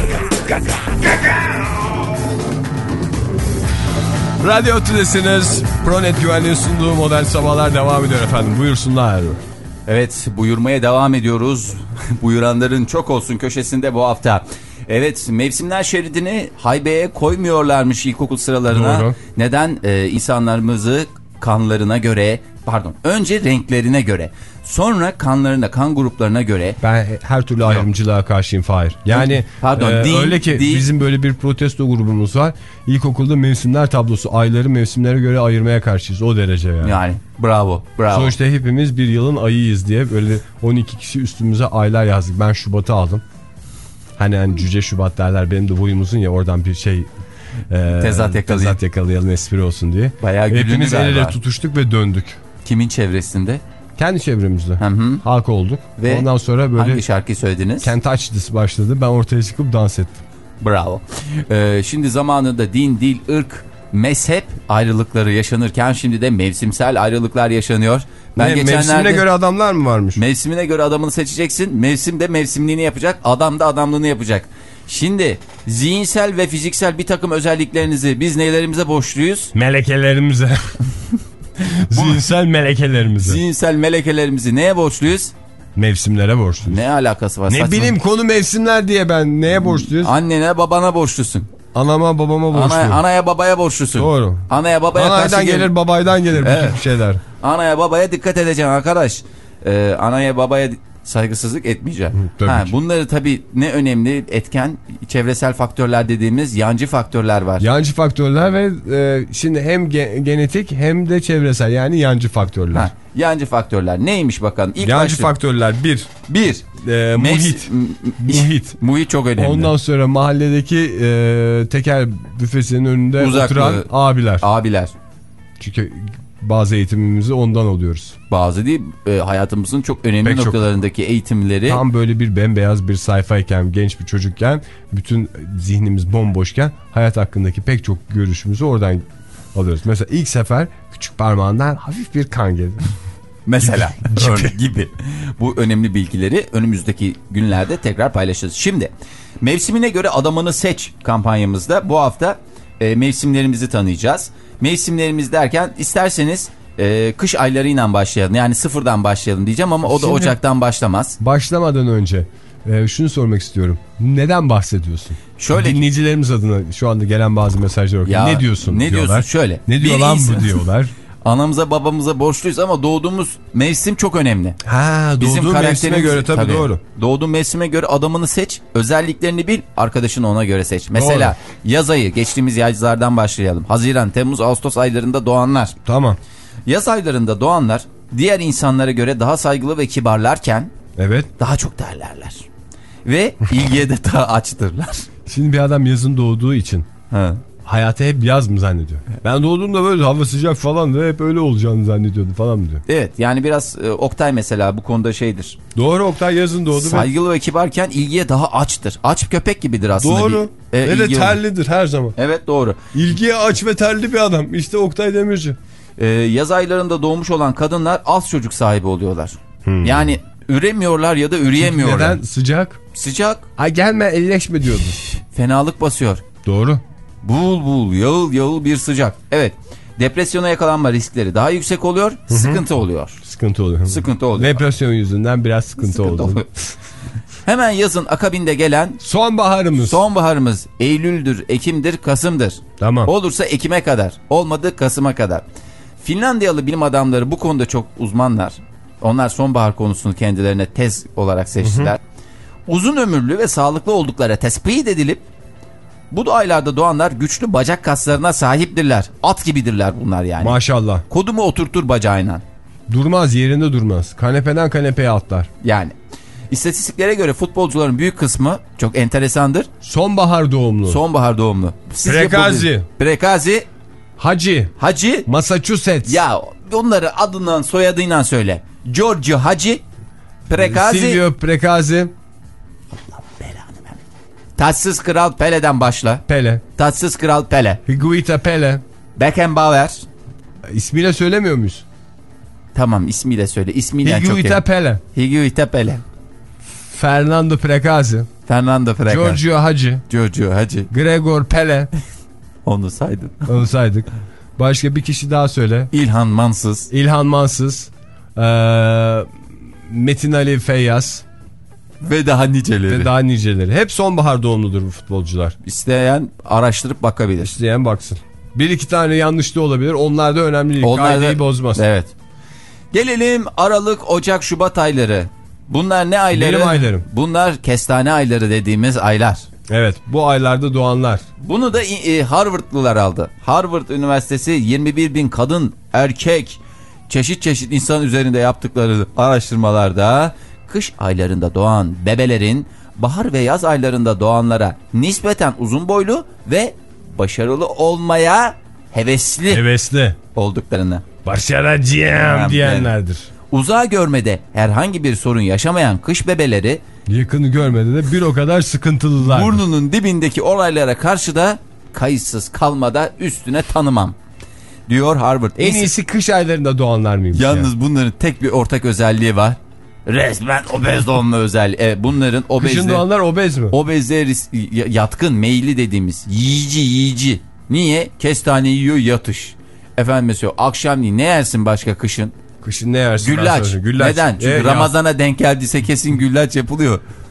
Radyo Tülesi'niz Pronet Güvenliğin sunduğu Modern Sabahlar devam ediyor efendim. Buyursunlar. Evet, buyurmaya devam ediyoruz. Buyuranların çok olsun köşesinde bu hafta. Evet, mevsimler şeridini haybeye koymuyorlarmış ilkokul sıralarına. Doğru. Neden? Ee, insanlarımızı kanlarına göre, pardon, önce renklerine göre, sonra kanlarına, kan gruplarına göre. Ben her türlü ayrımcılığa karşıyım Fahir. Yani pardon, e, değil, öyle ki değil. Bizim böyle bir protesto grubumuz var. İlkokulda mevsimler tablosu, ayları mevsimlere göre ayırmaya karşıyız. O derece yani. Yani bravo, bravo. Sonuçta hepimiz bir yılın ayıyız diye böyle on iki kişi üstümüze aylar yazdık. Ben Şubat'ı aldım. Hani, hani cüce Şubat derler, benim de boyum uzun ya, oradan bir şey e, tezat yakalayalım. Tezat yakalayalım, espri olsun diye. Bayağı hepimiz el ele tutuştuk ve döndük. Kimin çevresinde? Kendi çevremizde. Hı hı. Halk olduk. Ve ondan sonra böyle hangi şarkıyı söylediniz? Kent Açlısı başladı. Ben ortaya çıkıp dans ettim. Bravo. Ee, şimdi zamanında din, dil, ırk, mezhep ayrılıkları yaşanırken şimdi de mevsimsel ayrılıklar yaşanıyor. Ben ne, geçenlerde, mevsimine göre adamlar mı varmış? Mevsimine göre adamını seçeceksin. Mevsim de mevsimliğini yapacak. Adam da adamlığını yapacak. Şimdi zihinsel ve fiziksel bir takım özelliklerinizi biz nelerimize borçluyuz? Melekelerimize. Zihinsel melekelerimize. Zihinsel melekelerimizi neye borçluyuz? Mevsimlere borçluyuz. Ne alakası var? Ne saçma. bileyim, konu mevsimler diye ben neye borçluyuz? Annene babana borçlusun. Anama babama borçluyum. Ana, anaya babaya borçlusun. Doğru. Anaya babaya Anaydan karşı gelir gel- babaydan gelir Evet. bütün şeyler. Anaya babaya dikkat edeceksin arkadaş. Ee, anaya babaya saygısızlık etmeyeceksin. tabii Ha, ki. bunları tabii ne önemli etken çevresel faktörler dediğimiz yancı faktörler var. Yancı faktörler ve e, şimdi hem ge- genetik hem de çevresel yani yancı faktörler. Ha, yancı faktörler neymiş bakalım? İlk yancı başlık- faktörler bir. Bir. E, muhit. M- Muhit. Muhit çok önemli. Ondan sonra mahalledeki e, tekel büfesinin önünde Uzaklığı. oturan abiler. Abiler. Çünkü bazı eğitimimizi ondan alıyoruz. Bazı değil e, hayatımızın çok önemli Pek çok. noktalarındaki eğitimleri. Tam böyle bir bembeyaz bir sayfayken, genç bir çocukken, bütün zihnimiz bomboşken hayat hakkındaki pek çok görüşümüzü oradan alıyoruz. Mesela ilk sefer küçük parmağından hafif bir kan geldi. Mesela örnek gibi. Bu önemli bilgileri önümüzdeki günlerde tekrar paylaşacağız. Şimdi mevsimine göre adamını seç kampanyamızda bu hafta e, mevsimlerimizi tanıyacağız. Mevsimlerimiz derken isterseniz e, kış aylarıyla başlayalım. Yani sıfırdan başlayalım diyeceğim ama o da Şimdi, Ocak'tan başlamaz. Başlamadan önce e, şunu sormak istiyorum. Neden bahsediyorsun? Şöyle Dinleyicilerimiz adına şu anda gelen bazı mesajlar okuyor. Ne diyorsun ne diyorlar. diyorsun şöyle. Ne diyor Bir lan insan- bu diyorlar. Anamıza babamıza borçluyuz ama doğduğumuz mevsim çok önemli. Ha, Bizim doğduğu mevsime karakterimiz- göre tabii, tabii doğru. Doğduğun mevsime göre adamını seç, özelliklerini bil, arkadaşını ona göre seç. Mesela yaz ayı, geçtiğimiz yazlardan başlayalım. Haziran, Temmuz, Ağustos aylarında doğanlar. Tamam. Yaz aylarında doğanlar diğer insanlara göre daha saygılı ve kibarlarken Evet. daha çok derlerler. Ve ilgiye de daha açtırlar. Şimdi bir adam yazın doğduğu için Ha. hayatı hep yaz mı zannediyor? Ben doğduğumda böyle hava sıcak falan ve hep öyle olacağını zannediyordu falan mı diyor? Evet, yani biraz e, Oktay mesela bu konuda şeydir. Doğru, Oktay yazın doğdu. Saygılı ve kibarken ilgiye daha açtır. Aç köpek gibidir aslında. Doğru. Bir, e, ve de ilgi- terlidir her zaman. Evet, doğru. İlgiye aç ve terli bir adam. İşte Oktay Demirci. Ee, yaz aylarında doğmuş olan kadınlar az çocuk sahibi oluyorlar. Hmm. Yani üremiyorlar ya da üreyemiyorlar. Neden? Sıcak. Sıcak, Ha gelme elleşme diyordu. fenalık basıyor. Doğru. Bul bul, yağıl yağıl bir sıcak. Evet, depresyona yakalanma riskleri daha yüksek oluyor, Hı-hı. sıkıntı oluyor. Sıkıntı oluyor. Sıkıntı oluyor. Depresyon yüzünden biraz sıkıntı, Sıkıntı oldu. oluyor. Hemen yazın akabinde gelen Sonbaharımız. sonbaharımız Eylül'dür, Ekim'dir, Kasım'dır. Tamam. Olursa Ekim'e kadar, olmadı Kasım'a kadar. Finlandiyalı bilim adamları bu konuda çok uzmanlar. Onlar sonbahar konusunu kendilerine tez olarak seçtiler. Hı hı. Uzun ömürlü ve sağlıklı oldukları tespit edilip bu aylarda doğanlar güçlü bacak kaslarına sahiptirler. At gibidirler bunlar yani. Maşallah. Kodumu oturtur bacağıyla. Durmaz, yerinde durmaz. Kanepeden kanepeye atlar. Yani istatistiklere göre futbolcuların büyük kısmı çok enteresandır. Sonbahar doğumlu. Sonbahar doğumlu. Sizce Prekazi. bu- Prekazi. Hacı. Hacı. Massachusetts. Ya onları adından soyadıyla söyle. Giorgio Hacı. Prekazi. Silvio Prekazi. Taçsız Kral Pele'den başla. Pele. Taçsız Kral Pele. Higuita Pele. Beckenbauer. İsmiyle söylemiyor muyuz? Tamam, ismiyle söyle. İsmiyle çok Higuita iyi. Pele. Higuita Pele. Fernando Prekazi. Fernando Prekazi. Giorgio Hacı. Giorgio Hacı. Gregor Pele. Onu saydın. Onu saydık. Başka bir kişi daha söyle. İlhan Mansız. İlhan Mansız. Ee, Metin Ali Feyyaz. Ve daha niceleri. Ve daha niceleri. Hep sonbahar doğumludur bu futbolcular. İsteyen araştırıp bakabilir. İsteyen baksın. Bir iki tane yanlış da olabilir. Onlar da önemli değil. Onlar da- Kaideyi bozmaz. Evet. Gelelim Aralık, Ocak, Şubat ayları. Bunlar ne ayları? Benim aylarım. Bunlar kestane ayları dediğimiz aylar. Evet, bu aylarda doğanlar. Bunu da e, Harvardlılar aldı. Harvard Üniversitesi yirmi bir bin kadın, erkek, çeşit çeşit insan üzerinde yaptıkları araştırmalarda kış aylarında doğan bebelerin bahar ve yaz aylarında doğanlara nispeten uzun boylu ve başarılı olmaya hevesli Hevesli. olduklarını. Başaracağım diyenlerdir. Uzağı görmede herhangi bir sorun yaşamayan kış bebeleri Yakını görmede de bir o kadar sıkıntılılar. burnunun dibindeki olaylara karşı da kayıtsız kalmada üstüne tanımam diyor Harvard. En iyisi kış aylarında doğanlar mıymış? Yalnız ya? bunların tek bir ortak özelliği var. Resmen obez olma özelliği. Evet, bunların Kışın obezliğe, doğanlar obez mi? obezliğe ris- yatkın, meyilli dediğimiz yiyici yiyici. Niye? Kestane yiyor, yatış. Efendim mesela akşamleyin ne yersin başka kışın? Kışın ne yersin? Güllaç. Güllaç. Neden? Çünkü Evet, Ramazan'a denk geldiyse kesin güllaç yapılıyor.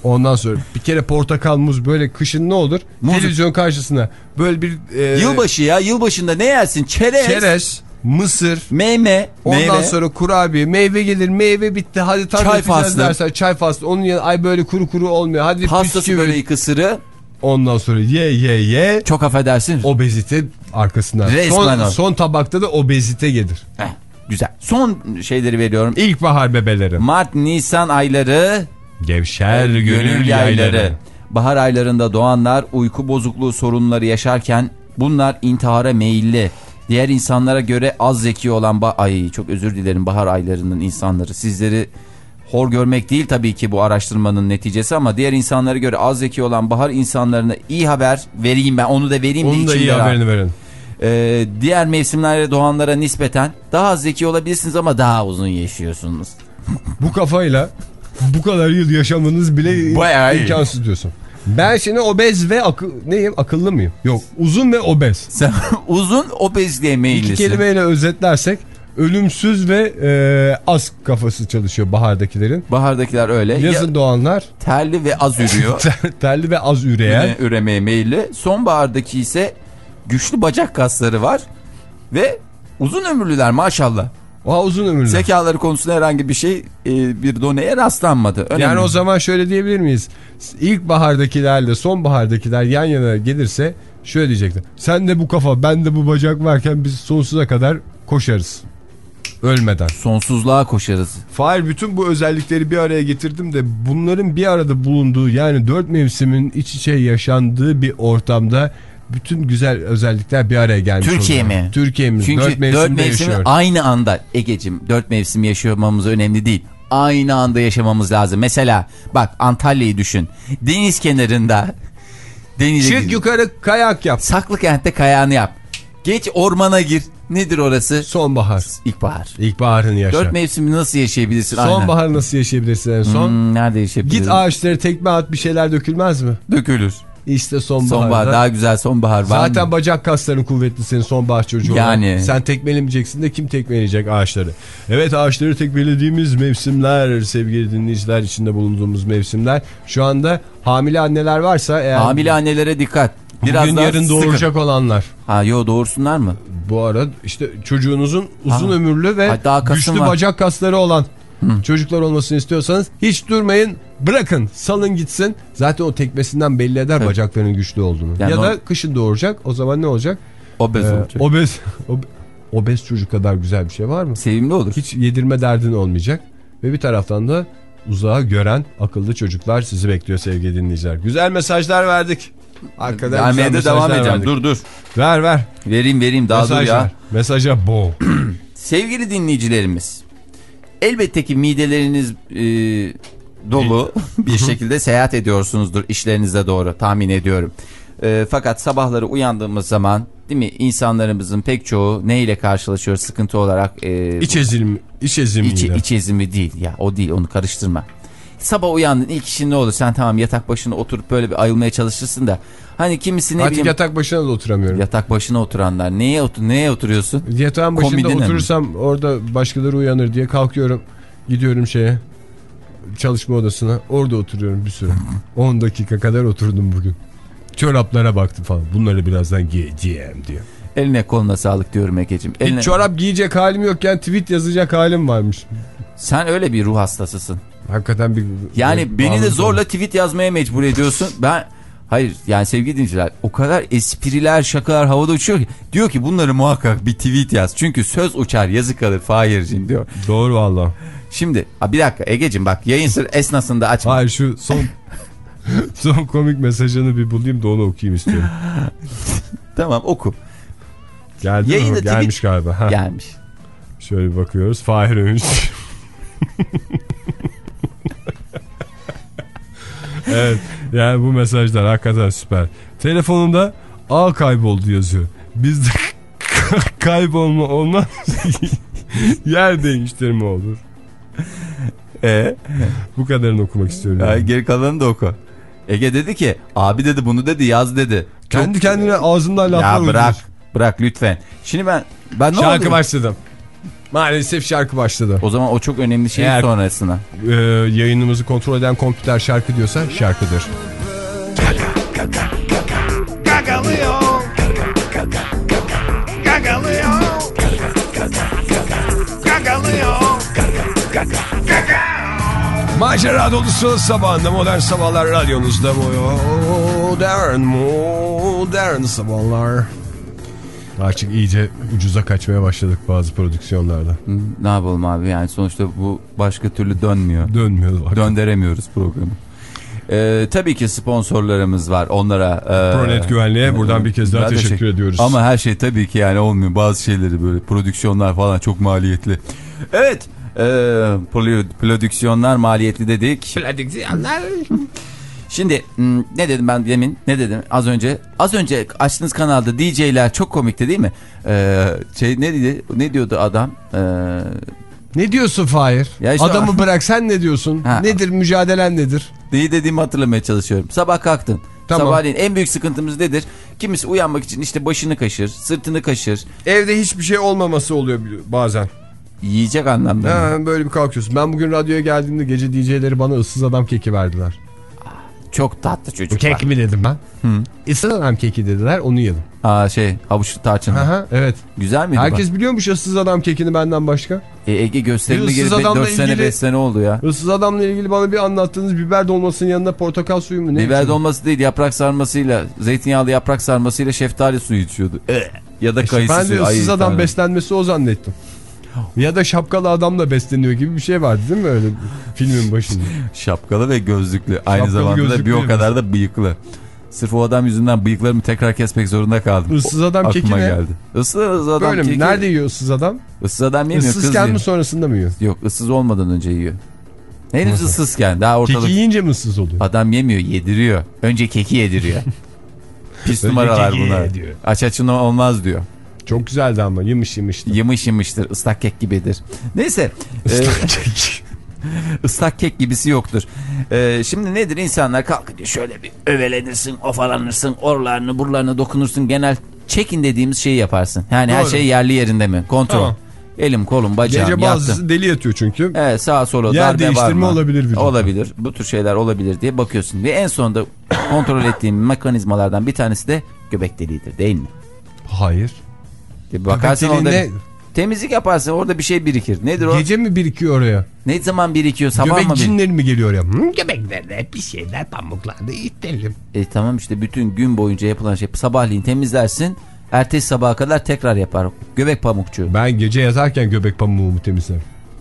Ondan sonra bir kere portakal, muz böyle kışın ne olur? Muz. Televizyon karşısına böyle bir... E, Yılbaşı ya, yılbaşında ne yersin? Çerez. Çerez, mısır. Meyve. Ondan meyve. sonra kurabiye, meyve gelir, meyve bitti. Hadi tam çay yapacağız dersen çay faslı. Onun yanı ay böyle kuru kuru olmuyor. Hadi pastası böreği kısırı. Ondan sonra ye ye ye. Çok affedersin. Obezite arkasından. Son, son tabakta da obezite gelir. Heh, güzel. Son şeyleri veriyorum. İlkbahar bebeleri. Mart, Nisan ayları. Gevşer gönül, gönül yayları. yayları. Bahar aylarında doğanlar uyku bozukluğu sorunları yaşarken bunlar intihara meyilli. Diğer insanlara göre az zeki olan... Ay çok özür dilerim bahar aylarının insanları. Sizleri hor görmek değil tabii ki bu araştırmanın neticesi ama diğer insanlara göre az zeki olan bahar insanlarına iyi haber vereyim ben. Onu da vereyim Onu de da iyi rahat. haberini verin. Ee, diğer mevsimlerde doğanlara nispeten daha az zeki olabilirsiniz ama daha uzun yaşıyorsunuz. Bu kafayla bu kadar yıl yaşamanız bile bayağı imkansız iyi. Diyorsun. Ben şimdi obez ve akı, neyim akıllı mıyım? Yok, uzun ve obez. Sen uzun obezliğe meyillisin. İki kelimeyle özetlersek ölümsüz ve e, az kafası çalışıyor bahardakilerin. Bahardakiler öyle. Yazın ya, doğanlar terli ve az ürüyor. terli ve az üreyen. Üre, üremeye meyilli. Sonbahardaki ise güçlü bacak kasları var ve uzun ömürlüler maşallah. Aa, uzun ömürlü. Zekaları konusunda herhangi bir şey e, bir doneye rastlanmadı. Önemli. Yani o zaman şöyle diyebilir miyiz? İlkbahardakilerle sonbahardakiler yan yana gelirse şöyle diyecekler. Sen de bu kafa, ben de bu bacak varken biz sonsuza kadar koşarız. Ölmeden. Sonsuzluğa koşarız. Fahir, bütün bu özellikleri bir araya getirdim de bunların bir arada bulunduğu, yani dört mevsimin iç içe yaşandığı bir ortamda bütün güzel özellikler bir araya gelmiş Türkiye oluyor. mi? Türkiye'miz Çünkü dört mevsimde dört mevsimi yaşıyor. Aynı anda Egeciğim, dört mevsim yaşamamız önemli değil. Aynı anda yaşamamız lazım. Mesela bak Antalya'yı düşün. Deniz kenarında. Denize Çık yukarı kayak yap. Saklıkent'te kayağını yap. Geç ormana gir. Nedir orası? Sonbahar. İlkbahar. İlkbaharını yaşa. Dört mevsimi nasıl yaşayabilirsin? Sonbahar Aynen. Nasıl yaşayabilirsin en son? Hmm, nerede yaşayabilirsin? Git ağaçları tekme at, bir şeyler dökülmez mi? Dökülür. İşte sonbaharda. Sonbahar daha güzel sonbahar var. Zaten mı? Bacak kasların kuvvetli senin sonbahar çocuğu. Yani. Olan. Sen tekmelemeyeceksin de kim tekmeleyecek ağaçları? Evet, ağaçları tekmelediğimiz mevsimler, sevgili dinleyiciler, içinde bulunduğumuz mevsimler. Şu anda hamile anneler varsa eğer... Hamile annelere dikkat. Biraz bugün daha yarın doğuracak sıkın. Olanlar. Ha yo doğursunlar mı? Bu ara işte çocuğunuzun uzun ha. ömürlü ve güçlü var. Bacak kasları olan Hı. çocuklar olmasını istiyorsanız hiç durmayın, bırakın, salın gitsin. Zaten o tekmesinden belli eder evet. bacaklarının güçlü olduğunu. Yani ya o... da kışın doğuracak, o zaman ne olacak? Obez ee, olacak. Obez, ob... obez çocuk kadar güzel bir şey var mı? Sevimli olur. Hiç yedirme derdin olmayacak. Ve bir taraftan da uzağa gören akıllı çocuklar sizi bekliyor sevgili dinleyiciler. Güzel mesajlar verdik. Hakikaten vermeye de devam edeceğim. Verdik. Dur dur. Ver ver. Vereyim vereyim daha mesaj dur ya. Ver. Mesaja bo. Sevgili dinleyicilerimiz, elbette ki mideleriniz e, dolu bir şekilde seyahat ediyorsunuzdur işlerinize doğru, tahmin ediyorum. E, fakat sabahları uyandığımız zaman, değil mi, insanlarımızın pek çoğu neyle karşılaşıyor sıkıntı olarak? E, iç ezilimi, iç ezimiyle. İç, iç ezimi değil ya, o değil, onu karıştırma. Sabah uyandın, ilk işin ne olur? Sen tamam yatak başına oturup böyle bir ayılmaya çalışırsın da hani kimisi ne Artık bileyim. yatak başına da oturamıyorum. Yatak başına oturanlar. Neye, otur neye oturuyorsun? Yatağın başında Komidine oturursam mi? Orada başkaları uyanır diye kalkıyorum. Gidiyorum şeye, çalışma odasına. Orada oturuyorum bir süre. on dakika kadar oturdum bugün. Çoraplara baktım falan. Bunları birazdan giyeceğim diyor. Eline koluna sağlık diyorum Ege'cim. Eline... Hiç çorap giyecek halim yokken tweet yazacak halim varmış. Sen öyle bir ruh hastasısın. Hakikaten bir... Yani bir beni de zorla var. tweet yazmaya mecbur ediyorsun. Ben... Hayır yani sevgili dinleyiciler, o kadar espriler, şakalar havada uçuyor ki. Diyor ki bunları muhakkak bir tweet yaz. Çünkü söz uçar yazı kalır Fahir'cim diyor. Doğru valla. Şimdi bir dakika Ege'cim, bak yayın sır esnasında açma. Hayır, şu son son komik mesajını bir bulayım da onu okuyayım istiyorum. Tamam, oku. Geldi mi? Tweet... Gelmiş galiba. Ha. Gelmiş. Şöyle bir bakıyoruz. Fahir Öğünç. Evet, yani bu mesajlar hakikaten süper. Telefonunda ağ kayboldu yazıyor. Bizde kaybolma olmaz. Yer değiştirme olur. Ee? Bu kadarını okumak istiyorum. Ya, yani. Geri kalanını da oku. Ege dedi ki abi dedi bunu dedi yaz dedi. Kendi Çok... kendine ağzından laflar Ya bırak uyduruyor. bırak lütfen. Şimdi ben ben ne Şarkı oldu? Başladım. Maalesef şarkı başladı. O zaman o çok önemli şey Eğer, sonrasına. E, yayınımızı kontrol eden kompüter şarkı diyorsa şarkıdır. Gagalıyor. Gagalıyor. Gagalıyor. Macera dolusu sabahında Modern Sabahlar radyonuzda. Modern, modern sabahlar. Artık iyice ucuza kaçmaya başladık bazı prodüksiyonlarda. Ne yapalım abi, yani sonuçta bu başka türlü dönmüyor. Dönmüyor. Döndüremiyoruz programı. Ee, tabii ki sponsorlarımız var, onlara. E, Pronet Güvenliğe buradan bir kez daha teşekkür teşekkür ediyoruz. Ama her şey tabii ki yani olmuyor. Bazı şeyleri böyle prodüksiyonlar falan çok maliyetli. Evet. E, prodüksiyonlar maliyetli dedik. Prodüksiyonlar. Şimdi ne dedim ben demin, ne dedim az önce az önce açtığınız kanalda D J'ler çok komikti değil mi? Ee, şey ne dedi, ne diyordu adam? Ee, ne diyorsun Fahir? Işte adamı o... bırak, sen ne diyorsun? Ha. Nedir mücadelen, nedir? Neyi dediğimi hatırlamaya çalışıyorum. Sabah kalktın. Tamam. Sabahleyin en büyük sıkıntımız nedir? Kimisi uyanmak için işte başını kaşır, sırtını kaşır. Evde hiçbir şey olmaması oluyor bazen. Yiyecek anlamda. Ha, böyle bir kalkıyorsun. Ben bugün radyoya geldiğimde gece D J'leri bana ıssız adam keki verdiler. Çok tatlı çocuklar. Kek mi dedim ben? Hı. Issız adam keki dediler, onu yedim. Aa şey, havuçlu tarçınlı. Aha, evet. Güzel miydi? Herkes bak? Biliyormuş ıssız adam kekini benden başka. E, Ege gösterimde girip dört sene beş sene oldu ya. Issız adamla ilgili bana bir anlattığınız biber dolmasının yanında portakal suyu mu? Ne biber içiyordu? dolması değil, yaprak sarmasıyla, zeytinyağlı yaprak sarmasıyla şeftali suyu içiyordu. Ya da işte kayısı ben suyu. de ıssız Ay, adam tane. beslenmesi o zannettim. Ya da şapkalı adamla besleniyor gibi bir şey vardı değil mi öyle filmin başında? Şapkalı ve gözlüklü. Aynı Şapkalı, zamanda da bir o gözlüklü kadar da bıyıklı. Sırf o adam yüzünden bıyıklarımı tekrar kesmek zorunda kaldım. Issız adam keki ne? Geldi. Issız adam böyle keki. Mi? Nerede yiyor ıssız adam? Issız adam yemiyor. Issızken mi sonrasında mı yiyor? Yok, ıssız olmadan önce yiyor. Henüz ıssızken daha ortalık. Keki yiyince mi ıssız oluyor? Adam yemiyor, yediriyor. Önce keki yediriyor. Pis numaralar bunlar. Aç açın olmaz diyor. Çok güzeldi ama yımış yımıştı. Yımış yımıştır, ıslak kek gibidir. Neyse. Islak e, kek. Islak kek gibisi yoktur. Ee, şimdi nedir, insanlar kalkınca şöyle bir övelenirsin, ofalanırsın, oralarını buralarını dokunursun. Genel check-in dediğimiz şeyi yaparsın. Yani doğru. Her şey yerli yerinde mi? Kontrol. Tamam. Elim kolum bacağım gece bazısı yattım. Deli yatıyor çünkü. Evet, sağa sola yer darbe var mı? Yer değiştirme olabilir. Vücutta. Olabilir. Bu tür şeyler olabilir diye bakıyorsun. Ve en sonunda kontrol ettiğim mekanizmalardan bir tanesi de göbek deliğidir değil mi? Hayır. Bakarsın orada ne? Temizlik yaparsın, orada bir şey birikir. Nedir o? Gece mi birikiyor oraya? Ne zaman birikiyor? Sabah göbek mı? Göbek cinleri mi geliyor oraya? Hı, göbeklerde bir şeyler pamuklarda itelim. E tamam işte, bütün gün boyunca yapılan şey, sabahleyin temizlersin. Ertesi sabaha kadar tekrar yapar. Göbek pamukçu. Ben gece yatarken göbek pamuğumu temizlerim.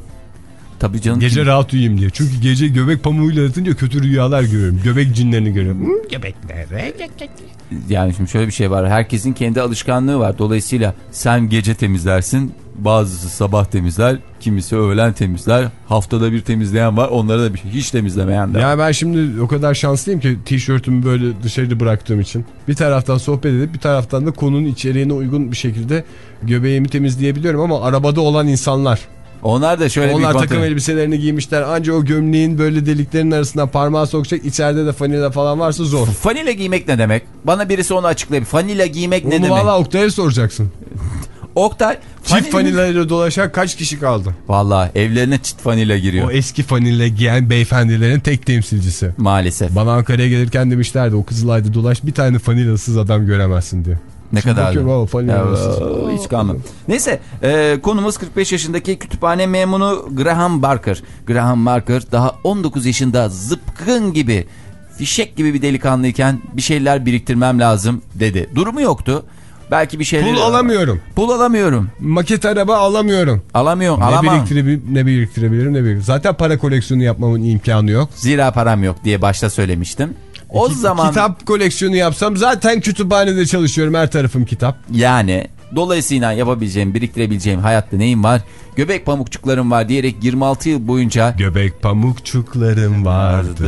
Tabii canım. Gece kim? rahat uyuyayım diye. Çünkü gece göbek pamuğuyla yatınca kötü rüyalar görüyorum. Göbek cinlerini görüyorum. Hı, göbeklerde. Yani şimdi şöyle bir şey var. Herkesin kendi alışkanlığı var. Dolayısıyla sen gece temizlersin. Bazısı sabah temizler. Kimisi öğlen temizler. Haftada bir temizleyen var. Onlara da bir şey. Hiç temizlemeyen de. Ya ben şimdi o kadar şanslıyım ki tişörtümü böyle dışarıda bıraktığım için. Bir taraftan sohbet edip bir taraftan da konunun içeriğine uygun bir şekilde göbeğimi temizleyebiliyorum. Ama arabada olan insanlar. Onlar da şöyle Onlar bir takım kontrol... elbiselerini giymişler. Anca o gömleğin böyle deliklerinin arasından parmağı sokacak. İçeride de fanila falan varsa zor. Fanila giymek ne demek? Bana birisi onu açıklayabilir. Fanila giymek onu ne demek? Onu valla Oktay'a soracaksın. Oktay. Çift fanilayla dolaşan kaç kişi kaldı? Valla evlerine çift fanila giriyor. O eski fanila giyen beyefendilerin tek temsilcisi. Maalesef. Bana Ankara'ya gelirken demişlerdi, o Kızılay'da dolaş, bir tane fanilasız adam göremezsin diye. Ne kadar? Hiç kalmadı. Neyse, e, konumuz kırk beş yaşındaki kütüphane memunu Graham Barker. Graham Barker daha on dokuz yaşında zıpkın gibi, fişek gibi bir delikanlıyken bir şeyler biriktirmem lazım dedi. Durumu yoktu. Belki bir şeyler... Pul alamıyorum. Pul alamıyorum. Maket araba alamıyorum. Alamıyorum. Ne, alamam. biriktirebilirim, ne biriktirebilirim ne biriktirebilirim. Zaten para koleksiyonu yapmamın imkanı yok. Zira param yok diye başta söylemiştim. O Ki, zaman... Kitap koleksiyonu yapsam zaten kütüphanede çalışıyorum, her tarafım kitap. Yani dolayısıyla yapabileceğim, biriktirebileceğim hayatta neyim var? Göbek pamukçuklarım var diyerek yirmi altı yıl boyunca... Göbek pamukçuklarım vardı.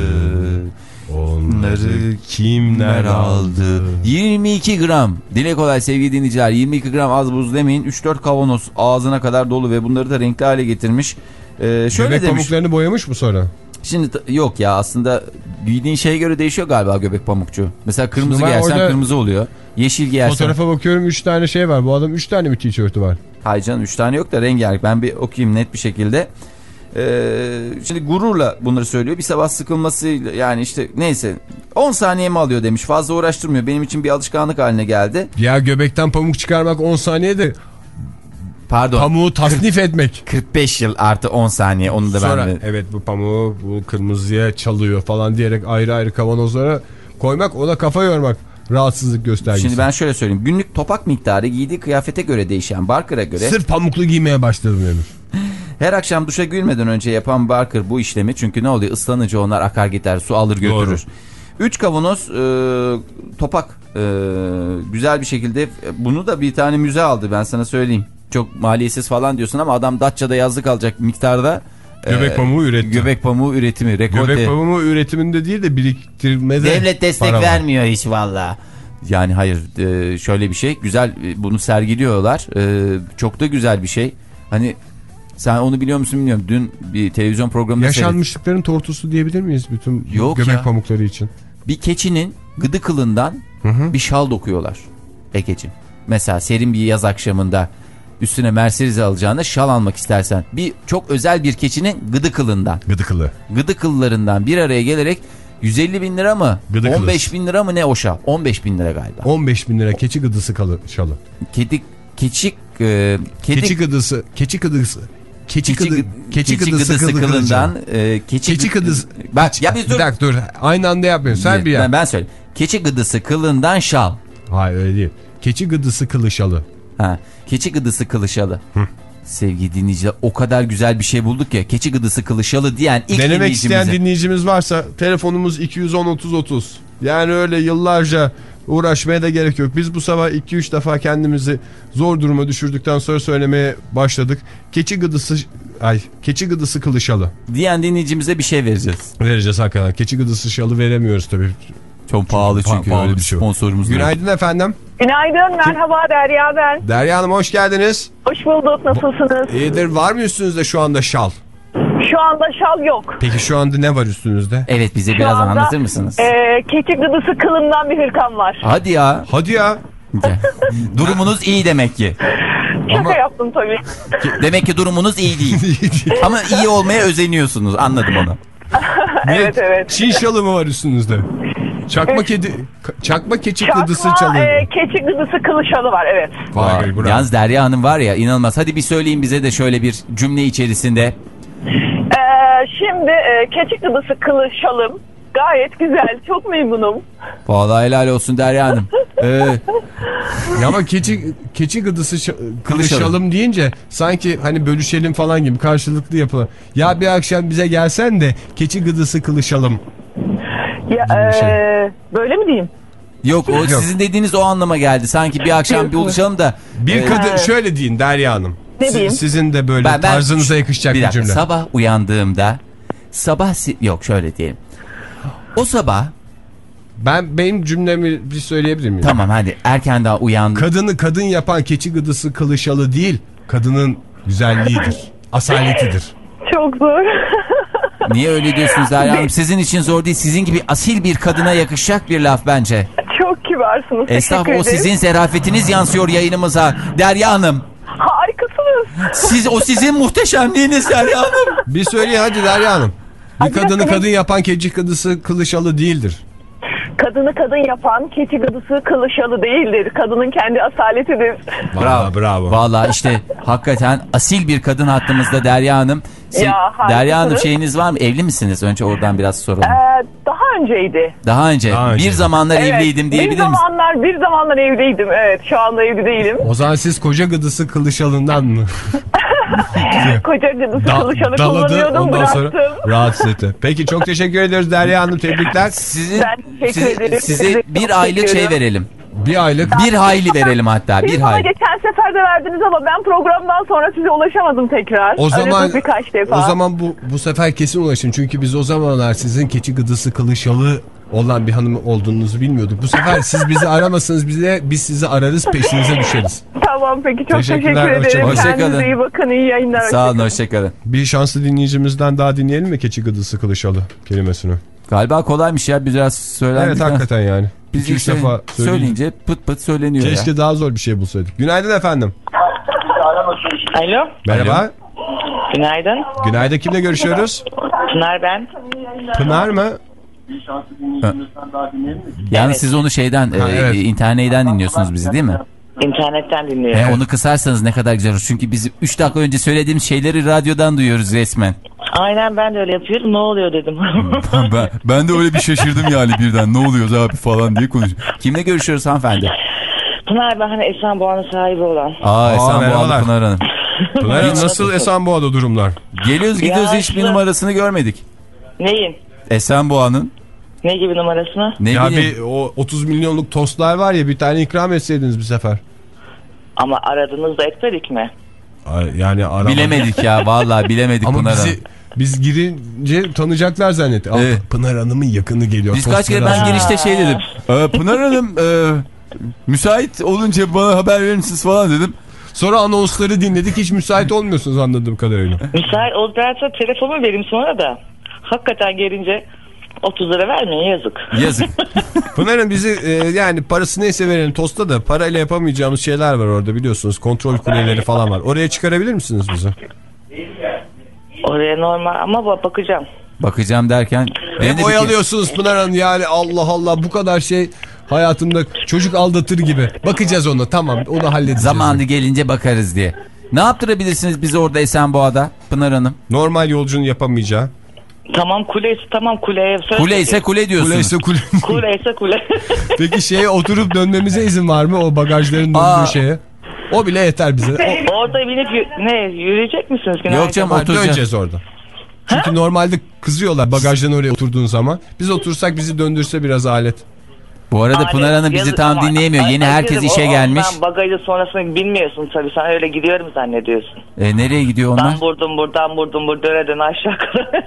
Onları kimler aldı? yirmi iki gram. Dile kolay sevgili dinleyiciler. yirmi iki gram az buz demeyin. üç dört kavanoz ağzına kadar dolu ve bunları da renkli hale getirmiş. Ee, şöyle Göbek demiş. pamuklarını boyamış mı sonra? Şimdi yok ya aslında giydiğin şeye göre değişiyor galiba göbek pamukçu. Mesela kırmızı Şimdi giyersen kırmızı oluyor. Yeşil giyersen. Fotoğrafa bakıyorum üç tane şey var. Bu adam üç tane mi tişörtü var? Hayır canım üç tane yok da rengarenk. Ben bir okuyayım net bir şekilde. Ee, şimdi gururla bunları söylüyor. Bir sabah sıkılmasıyla yani işte neyse on saniye mi alıyor demiş. Fazla uğraştırmıyor. Benim için bir alışkanlık haline geldi. Ya göbekten pamuk çıkarmak on saniyede. Pardon. Pamuğu tasnif etmek. kırk beş yıl artı on saniye onu da Sonra, ben de... evet bu pamuğu bu kırmızıya çalıyor falan diyerek ayrı ayrı kavanozlara koymak, ona kafa yormak rahatsızlık göstergesi. Şimdi ben şöyle söyleyeyim. Günlük topak miktarı giydiği kıyafete göre değişen Barker'a göre... Sırf pamuklu giymeye başladım demiş. Her akşam duşa girmeden önce yapan Barker bu işlemi çünkü ne oluyor ıslanınca onlar akar gider su alır götürür. üç kavanoz e, topak e, güzel bir şekilde bunu da bir tane müze aldı ben sana söyleyeyim. Çok maliyetsiz falan diyorsun ama adam Datça'da yazlık alacak miktarda göbek e, pamuğu üretti. Göbek pamuğu üretimi. Rekolte. Göbek pamuğu üretiminde değil de biriktirmede devlet destek vermiyor hiç valla. Yani hayır e, şöyle bir şey güzel bunu sergiliyorlar e, çok da güzel bir şey. Hani sen onu biliyor musun bilmiyorum. Dün bir televizyon programında yaşanmışlıkların seyret... tortusu diyebilir miyiz bütün Yok göbek ya. pamukları için? Bir keçinin gıdı kılından hı hı. bir şal dokuyorlar Egeciğim. Mesela serin bir yaz akşamında üstüne Mercedes alacağına şal almak istersen bir çok özel bir keçinin gıdı kılından. Gıdı kılı. Gıdı kıllarından bir araya gelerek yüz elli bin lira mı? Gıdı on beş bin lira mı ne o şal? on beş bin lira galiba. on beş bin lira keçi gıdısı kalı, şalı. Kedi, keçi, e, kedi, keçi gıdısı, keçi gıdısı. Keçi, keçi, gıdı, keçi, keçi gıdısı, gıdısı kılından e, keçi, keçi gıdısı. Bak ya bir dur. Bir dakika dur. Aynı anda yapmıyorsun. Sen bir yap. Ben, ben söyleyeyim. Keçi gıdısı kılından şal. Hayır öyle değil. Keçi gıdısı kılı şalı. Ha, keçi gıdısı kılı şalı. Hı. Sevgili dinleyiciler o kadar güzel bir şey bulduk ya. Keçi gıdısı kılı şalı diyen ilk denemek dinleyicimize. isteyen dinleyicimiz varsa telefonumuz iki yüz on otuz otuz. Yani öyle yıllarca uğraşmaya da gerek yok. Biz bu sabah iki üç defa kendimizi zor duruma düşürdükten sonra söylemeye başladık. Keçi gıdısı ay keçi gıdısı kılı şalı. Diyen dinleyicimize bir şey vereceğiz. Vereceğiz hakikaten. Keçi gıdısı şalı veremiyoruz tabii. Çok pahalı çünkü pa pahalı öyle bir şey sponsorumuz. Günaydın yok. Efendim. Günaydın, merhaba Derya ben. Derya Hanım hoş geldiniz. Hoş bulduk, nasılsınız? İyidir, var mı üstünüzde şu anda şal? Şu anda şal yok. Peki şu anda ne var üstünüzde? Evet bize şu biraz anda, anlatır mısınız? E, keçi gıdısı kılından bir hırkam var. Hadi ya. Hadi ya. Durumunuz iyi demek ki. Şaka Ama... yaptım tabii. Demek ki durumunuz iyi değil. Ama iyi olmaya özeniyorsunuz, anladım onu. Evet evet. Çin şalı mı var üstünüzde? Çakma kedi, çakma keçi Çakma, gıdısı çalıyor. E, keçi gıdısı kılı şalı var evet. Vay, Aa, yalnız Derya Hanım var ya inanılmaz. Hadi bir söyleyin bize de şöyle bir cümle içerisinde. Ee, şimdi e, keçi gıdısı kılı şalım gayet güzel, çok memnunum. Vallahi helal olsun Derya Hanım. Ee, ya ama keçi keçi gıdısı kılı şalım deyince sanki hani bölüşelim falan gibi karşılıklı yapılan. Ya bir akşam bize gelsen de keçi gıdısı kılı şalım. Ya, şey. e, böyle mi diyeyim? Yok o Yok. Sizin dediğiniz o anlama geldi. Sanki bir akşam bir buluşalım da. Bir e, kadın şöyle deyin Derya Hanım. Ne diyeyim? Sizin de böyle ben, ben, tarzınıza yakışacak bir, bir cümle. Sabah uyandığımda sabah yok şöyle diyelim. O sabah ben benim cümlemi bir söyleyebilir miyim? Tamam hadi erkenden uyandım. Kadını kadın yapan keçi gıdısı kılı şalı değil, kadının güzelliğidir, asaletidir. Çok zor. Niye öyle diyorsunuz Derya Hanım? Sizin için zor değil. Sizin gibi asil bir kadına yakışacak bir laf bence. Çok kibarsınız. Estağfurullah, o sizin zerafetiniz yansıyor yayınımıza. Derya Hanım. Harikasınız. Siz, o sizin muhteşemliğiniz Derya Hanım. Bir söyleyin hadi Derya Hanım. Bir kadını kadın yapan keçi gıdısı kılı şalı değildir. Kadını kadın yapan keçi gıdısı kılı şalı değildir. Kadının kendi asaletidir. Bravo bravo. Valla işte hakikaten asil bir kadın hattımızda Derya Hanım. Siz, ya, Derya Hanım şeyiniz var mı? Evli misiniz? Önce oradan biraz soralım. Ee, daha önceydi. Daha önce. Daha önce. Bir zamanlar evet, evliydim diyebilir misiniz? Bir zamanlar, bir zamanlar evliydim. Evet, şu anda evli değilim. O zaman siz koca gıdısı kılı şalından mı? Koca gıdısı da, kılı şalı kullanıyordum, ondan bıraktım. Sonra rahatsız etti. Peki çok teşekkür ediyoruz Derya Hanım, tebrikler. Sizin, size, size bir aylık şey verelim. Bir aylık. Bir hayli verelim hatta. Siz bir bana hayli. geçen sefer de verdiniz ama ben programdan sonra size ulaşamadım tekrar. O zaman birkaç defa. O zaman bu bu sefer kesin ulaşın. Çünkü biz o zamanlar sizin keçi gıdısı kılı şalı olan bir hanım olduğunuzu bilmiyorduk. Bu sefer siz bizi aramasanız bile biz sizi ararız, peşinize düşeriz. Tamam peki, çok teşekkür Teşekkürler, ederim. hoşça kalın. Kendinize iyi bakın, iyi yayınlar. Sağ olun, hoşçakalın. Bir şanslı dinleyicimizden daha dinleyelim mi keçi gıdısı kılıçalı kelimesini? Galiba kolaymış ya, biraz söylendik. Evet hakikaten yani. Biz üç işte defa söyleyince pıt pıt söyleniyor. Keşke ya. daha zor bir şey bulsaydık. Günaydın efendim. Alo. Merhaba. Günaydın. Günaydın, kimle görüşüyoruz? Pınar ben. Pınar mı? Yani Evet. siz onu şeyden, Ha, e, evet. internetten dinliyorsunuz bizi değil mi? İnternetten dinliyorum. E, onu kısarsanız ne kadar güzel olur. Çünkü biz üç dakika önce söylediğim şeyleri radyodan duyuyoruz resmen. Aynen, ben de öyle yapıyorum. Ne oluyor dedim. ben, ben de öyle bir şaşırdım yani birden. Ne oluyor abi falan diye konuşuyor. Kimle görüşüyoruz hanımefendi? Pınar ben, hani Esenboğa'nın sahibi olan. Aa, Esenboğa'lı merhabalar. Pınar Hanım. Pınar Hanım, nasıl Esenboğa'da durumlar? Geliyoruz gidiyoruz, Ya hiçbir işte- numarasını görmedik. Neyin? Esenboğa'nın. Ne gibi numarasını? Ne Ya bileyim. bir o otuz milyonluk tostlar var ya, bir tane ikram etseydiniz bir sefer. Ama aradınız da etmedik mi? Ay, yani arama. Bilemedik ya, vallahi bilemedik Ama Pınar bizi Hanım. biz girince tanıyacaklar zannetti. Aa, Evet. Pınar Hanım'ın yakını geliyor. Biz kaç kere Tostları ben alıyor. girişte şey dedim. Ee, Pınar Hanım e, müsait olunca bana haber verir misiniz falan dedim. Sonra anonsları dinledik, hiç müsait olmuyorsunuz anladığım kadarıyla. Müsait olursa telefonumu vereyim sonra da. Hakikaten gelince otuz lira vermeyin, yazık. Yazık. Pınar'ın bizi e, yani parası neyse verelim tosta da parayla yapamayacağımız şeyler var orada, biliyorsunuz. Kontrol kuleleri falan var. Oraya çıkarabilir misiniz bizi? Oraya normal ama bak- bakacağım. Bakacağım derken. Hep oyalıyorsunuz Pınar Hanım yani, Allah Allah, bu kadar şey hayatımda çocuk aldatır gibi. Bakacağız ona, tamam, onu halledeceğiz. Zamanı gelince bakarız diye. Ne yaptırabilirsiniz bize orada Esenboğa'da Pınar Hanım? Normal yolcunun yapamayacağı. Tamam, kuleyse tamam, kuleye söz Kule ise kule diyorsunuz. Kule ise kule. Kuleyse kule. Peki şeye oturup dönmemize izin var mı, o bagajların Aa. döndüğü şeye? O bile yeter bize. O, Orada binip yü- ne yürüyecek misiniz? Günaydın. Yok canım, Ha, oturacağız. döneceğiz orada. Çünkü normalde kızıyorlar bagajdan oraya oturduğun zaman. Biz otursak bizi döndürse biraz alet. Bu arada Yani Pınar Hanım bizi yazık tam ama- dinleyemiyor. Ay- Yeni ay herkes dedim, işe o- gelmiş. Sen bagajı sonrasını bilmiyorsun tabii. Sen öyle gidiyorum zannediyorsun. E, nereye gidiyor onlar? Ben vurdum buradan vurdum buradan döne döne aşağı kadar.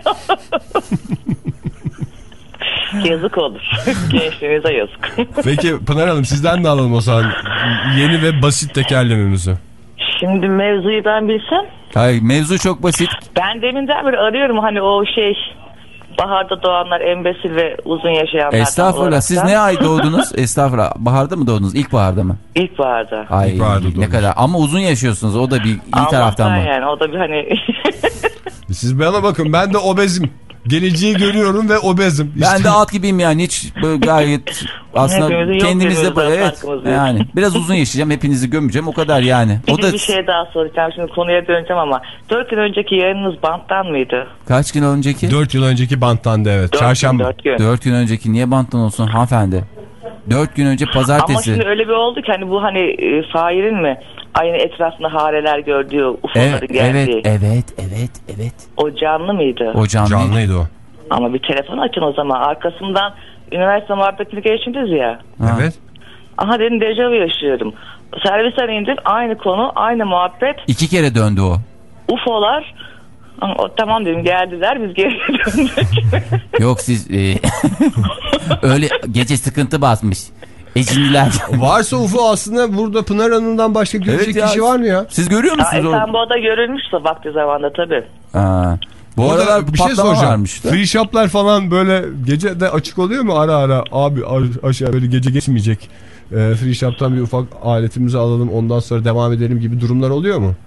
Yazık olur. Gençliğinize yazık. Peki Pınar Hanım, sizden de alalım o zaman yeni ve basit tekerlememizi. Şimdi mevzuyu ben bilsem. Hayır, mevzu çok basit. Ben deminden beri arıyorum hani o şey... Baharda doğanlar, embesil ve uzun yaşayanlardan. Estağfurullah, siz ne ay doğdunuz? Estağfurullah, baharda mı doğdunuz? İlkbaharda mı? İlkbaharda. Ay, İlkbaharda ne doğdunuz. kadar, ama uzun yaşıyorsunuz, o da bir iyi Allah'tan taraftan mı? yani, o da bir hani... Siz bana bakın, ben de obezim. Geleceği görüyorum ve obezim. Ben İşte- de at gibiyim yani, hiç böyle gayet aslında Hepimizin yok kendimizde birbirimize evet farkımız yok. yani biraz uzun yaşayacağım, hepinizi gömeceğim, o kadar yani. O Bir, da bir şey daha soracağım, şimdi konuya döneceğim ama dört gün önceki yayınınız banttan mıydı? kaç gün önceki? Dört yıl önceki banttandı, evet. Dört Çarşamba. Gün, dört gün. Dört gün önceki niye banttan olsun hanımefendi? Dört gün önce Ama pazartesi. şimdi öyle bir oldu ki hani bu hani e, Fahir'in mi aynı etrafında hareler gördüğü Evet, ufoları geldiği. evet, evet, evet, evet. O canlı mıydı? O canlı. Canlıydı o. Ama bir telefon açın o zaman. Arkasından üniversite muhabbetini geçtiniz ya. Ha. Evet. Aha dedim, dejavu yaşıyorum. Servisten indim, aynı konu, aynı muhabbet. İki kere döndü o. Ufolar. O, tamam dedim, geldiler, biz geri döndük. Yok siz e, öyle gece sıkıntı basmış. Ecinliler. Varsa U F O aslında burada Pınar Hanım'dan başka görecek Evet ya. kişi var mı ya? Siz görüyor Ya, musunuz o? Esenboğa'da görülmüşse vakti zamanda tabii. Ha. Bu Orada aralar bir şey patlama soracağım. varmış da. Free shop'lar falan böyle gece de açık oluyor mu ara ara? Abi a- aşağı böyle gece geçmeyecek. E, free shop'tan bir ufak aletimizi alalım, ondan sonra devam edelim gibi durumlar oluyor mu?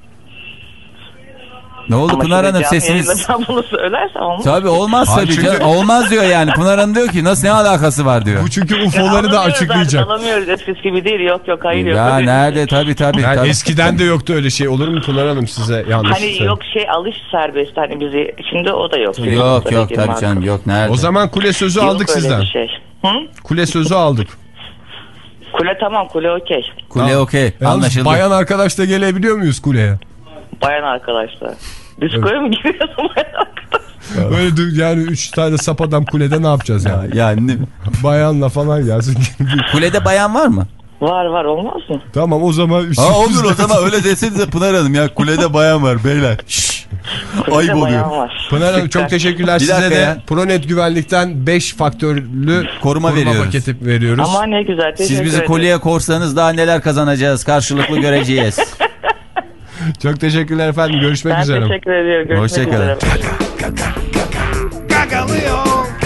Ne oldu Ama Pınar şimdi Hanım, canlı sesiniz? yayında ben bunu söylersem olmaz. Tabii olmaz Hayır, tabii çünkü- canım. Olmaz diyor yani. Pınar Hanım diyor ki nasıl, ne alakası var diyor. Bu çünkü U F Ya O'ları da alamıyoruz açıklayacak. artık, Alamıyoruz, eskisi gibi değil, yok yok hayır yok. Ya Öyle- nerede, tabii tabii. Yani tabii. eskiden de yoktu öyle şey, olur mu Pınar Hanım, size yanlış Hani söyleyeyim. yok şey alış serbest hani bizi, şimdi o da yok. Yok yok Girme tabii canım, hakkı. yok nerede. O zaman kule sözü Yok aldık öyle sizden. bir şey. Hı? Kule sözü aldık. Kule tamam, kule okey. Kule Tamam. okey, Yalnız anlaşıldı. bayan arkadaş da gelebiliyor muyuz kuleye? Bayan arkadaşlar. Diskoya mı giriyorsun bayan arkadaşlar? Öyle dü- yani üç tane sap adam kulede ne yapacağız yani? Yani Bayanla falan gelsin. kulede bayan var mı? Var var, olmaz mı? Tamam o zaman. Ha olur o zaman öyle desenize Pınar Hanım ya, kulede bayan var beyler. Şşş. Ayıp oluyor. Pınar Hanım çok teşekkürler size de. Ya. Pronet güvenlikten beş faktörlü koruma, koruma veriyoruz. paketi veriyoruz. Ama ne güzel, teşekkür Siz bizi ederim. kolye korsanız daha neler kazanacağız, karşılıklı göreceğiz. Çok teşekkürler efendim. Görüşmek Ben üzere. teşekkür ediyorum. Görüşmek Hoşça kalın. üzere. Gagalıyor.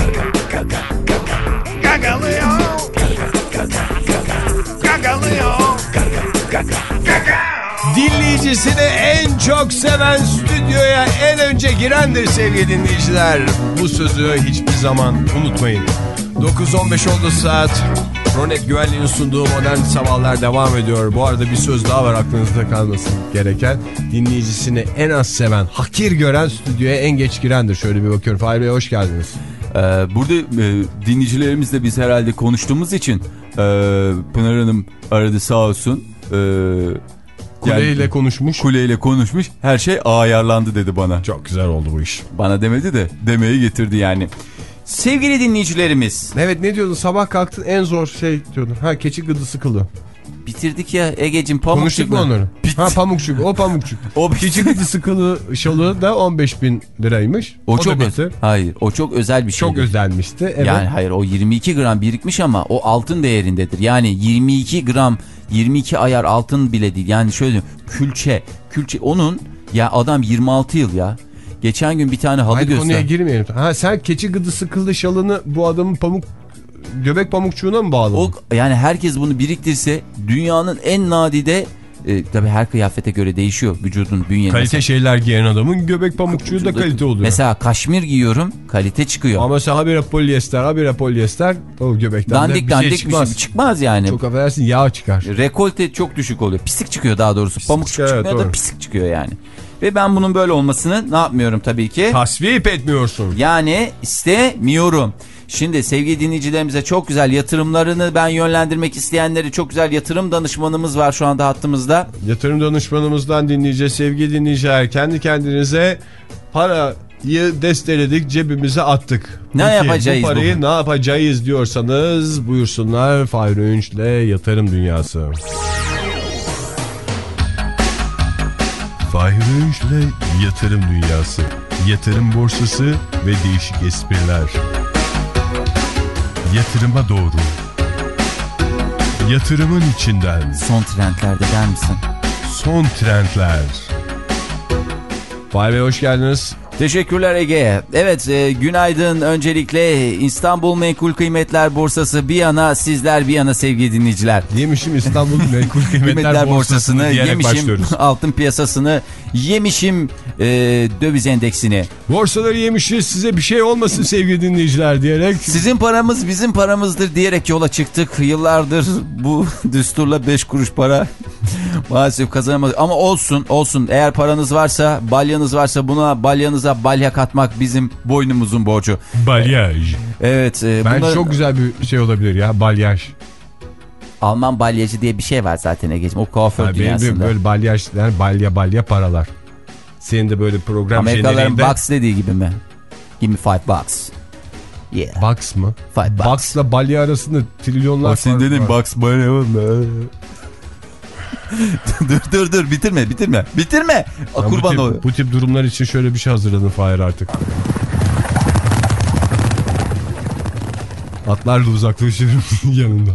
Gagalıyor. Gagalıyor. Dinleyicisini en çok seven stüdyoya en önce girendir sevgili dinleyiciler. Bu sözü hiçbir zaman unutmayın. dokuz on beş oldu saat. Pronet güvenliğinin sunduğu modern sabahlar devam ediyor. Bu arada bir söz daha var aklınızda kalması gereken. Dinleyicisini en az seven, hakir gören stüdyoya en geç girendir. Şöyle bir bakıyorum. Fahir Bey hoş geldiniz. Ee, burada e, dinleyicilerimizle biz herhalde konuştuğumuz için e, Pınar Hanım aradı sağ olsun. E, Kuleyle yani, konuşmuş. Kuleyle konuşmuş. Her şey ayarlandı dedi bana. Çok güzel oldu bu iş. Bana demedi de demeyi getirdi yani. Sevgili dinleyicilerimiz. Evet, ne diyordun? Sabah kalktın en zor şey diyordun. Ha, keçi gıdısı kılı. Bitirdik ya Ege'cim, pamukçuk. Konuştuk mu onları? Bitti. Ha, pamukçuk. O pamukçuk. O keçi gıdısı kılı şalı da on beş bin liraymış. O, o çok da özel. Hayır, o çok özel bir şey. Çok özelmişti. Evet. Yani hayır, o yirmi iki gram birikmiş ama o altın değerindedir. Yani yirmi iki gram, yirmi iki ayar altın bile değil. Yani şöyle külçe, külçe onun ya, adam yirmi altı yıl ya. Geçen gün bir tane halı Hayır, göster. konuya girmeyelim. Ha, sen keçi gıdısı kılı şalını bu adamın pamuk göbek pamukçuğuna mı bağladın? O, yani herkes bunu biriktirse dünyanın en nadide e, tabii her kıyafete göre değişiyor vücudun, bünyenin. Kalite şeyler giyen adamın göbek pamukçuğu da kalite oluyor. Mesela kaşmir giyiyorum, kalite çıkıyor. Ama mesela habire polyester, habire polyester o göbekten dandik, de bir dandik şey çıkmaz. Bir şey çıkmaz yani. Çok affedersin, yağ çıkar. Rekolte çok düşük oluyor. Pislik çıkıyor daha doğrusu. Pislik, Pamuk evet, çıkmıyor doğru. da pislik çıkıyor yani. Ve ben bunun böyle olmasını ne yapmıyorum tabii ki? Tasvip etmiyorsun. Yani istemiyorum. Şimdi sevgili dinleyicilerimize çok güzel yatırımlarını ben yönlendirmek isteyenleri, çok güzel yatırım danışmanımız var şu anda hattımızda. Yatırım danışmanımızdan dinleyeceğiz sevgili dinleyiciler. Kendi kendinize parayı desteledik, cebimize attık. Ne Peki, yapacağız bu parayı bu? ne yapacağız diyorsanız buyursunlar. Fahir Öğünç'le Yatırım Dünyası. Fahir Öğünç'le Yatırım Dünyası. Yatırım borsası ve değişik espriler. Yatırıma doğru. Yatırımın içinden. Son trendlerde der misin? Son trendler. Fahir Bey hoş geldiniz. Teşekkürler Ege. Evet, e, günaydın. Öncelikle İstanbul Menkul Kıymetler Borsası bir yana, sizler bir yana sevgili dinleyiciler. Yemişim İstanbul Menkul Kıymetler, Kıymetler Borsası'nı Borsası'nı diyerek yemişim, başlıyoruz. altın piyasasını yemişim, e, döviz endeksini. Borsaları yemişiz, size bir şey olmasın sevgili dinleyiciler diyerek. Sizin paramız bizim paramızdır diyerek yola çıktık. Yıllardır bu düsturla beş kuruş para maalesef kazanamadık. Ama olsun olsun, eğer paranız varsa, balyanız varsa buna balyanıza balya katmak bizim boynumuzun borcu. Balyaj. Evet. E, Bence bunlar... çok güzel bir şey olabilir ya, balyaj. Alman balyacı diye bir şey var zaten Ege'ciğim, o kuaför Yani dünyasında. böyle balyaj, yani balya balya paralar. Senin de böyle program Amerikalıların jeneriğinde... box dediği gibi mi? Give me five bucks. Yeah. Box mı? Five bucks. Box'la balya arasında trilyonlar O senin fark dediğin var. box bana dur dur dur bitirme bitirme. Bitirme. Ben Kurban bu, ol. tip, bu tip durumlar için şöyle bir şey hazırladım Fahir artık. Atlarla uzaklaşırım yanında.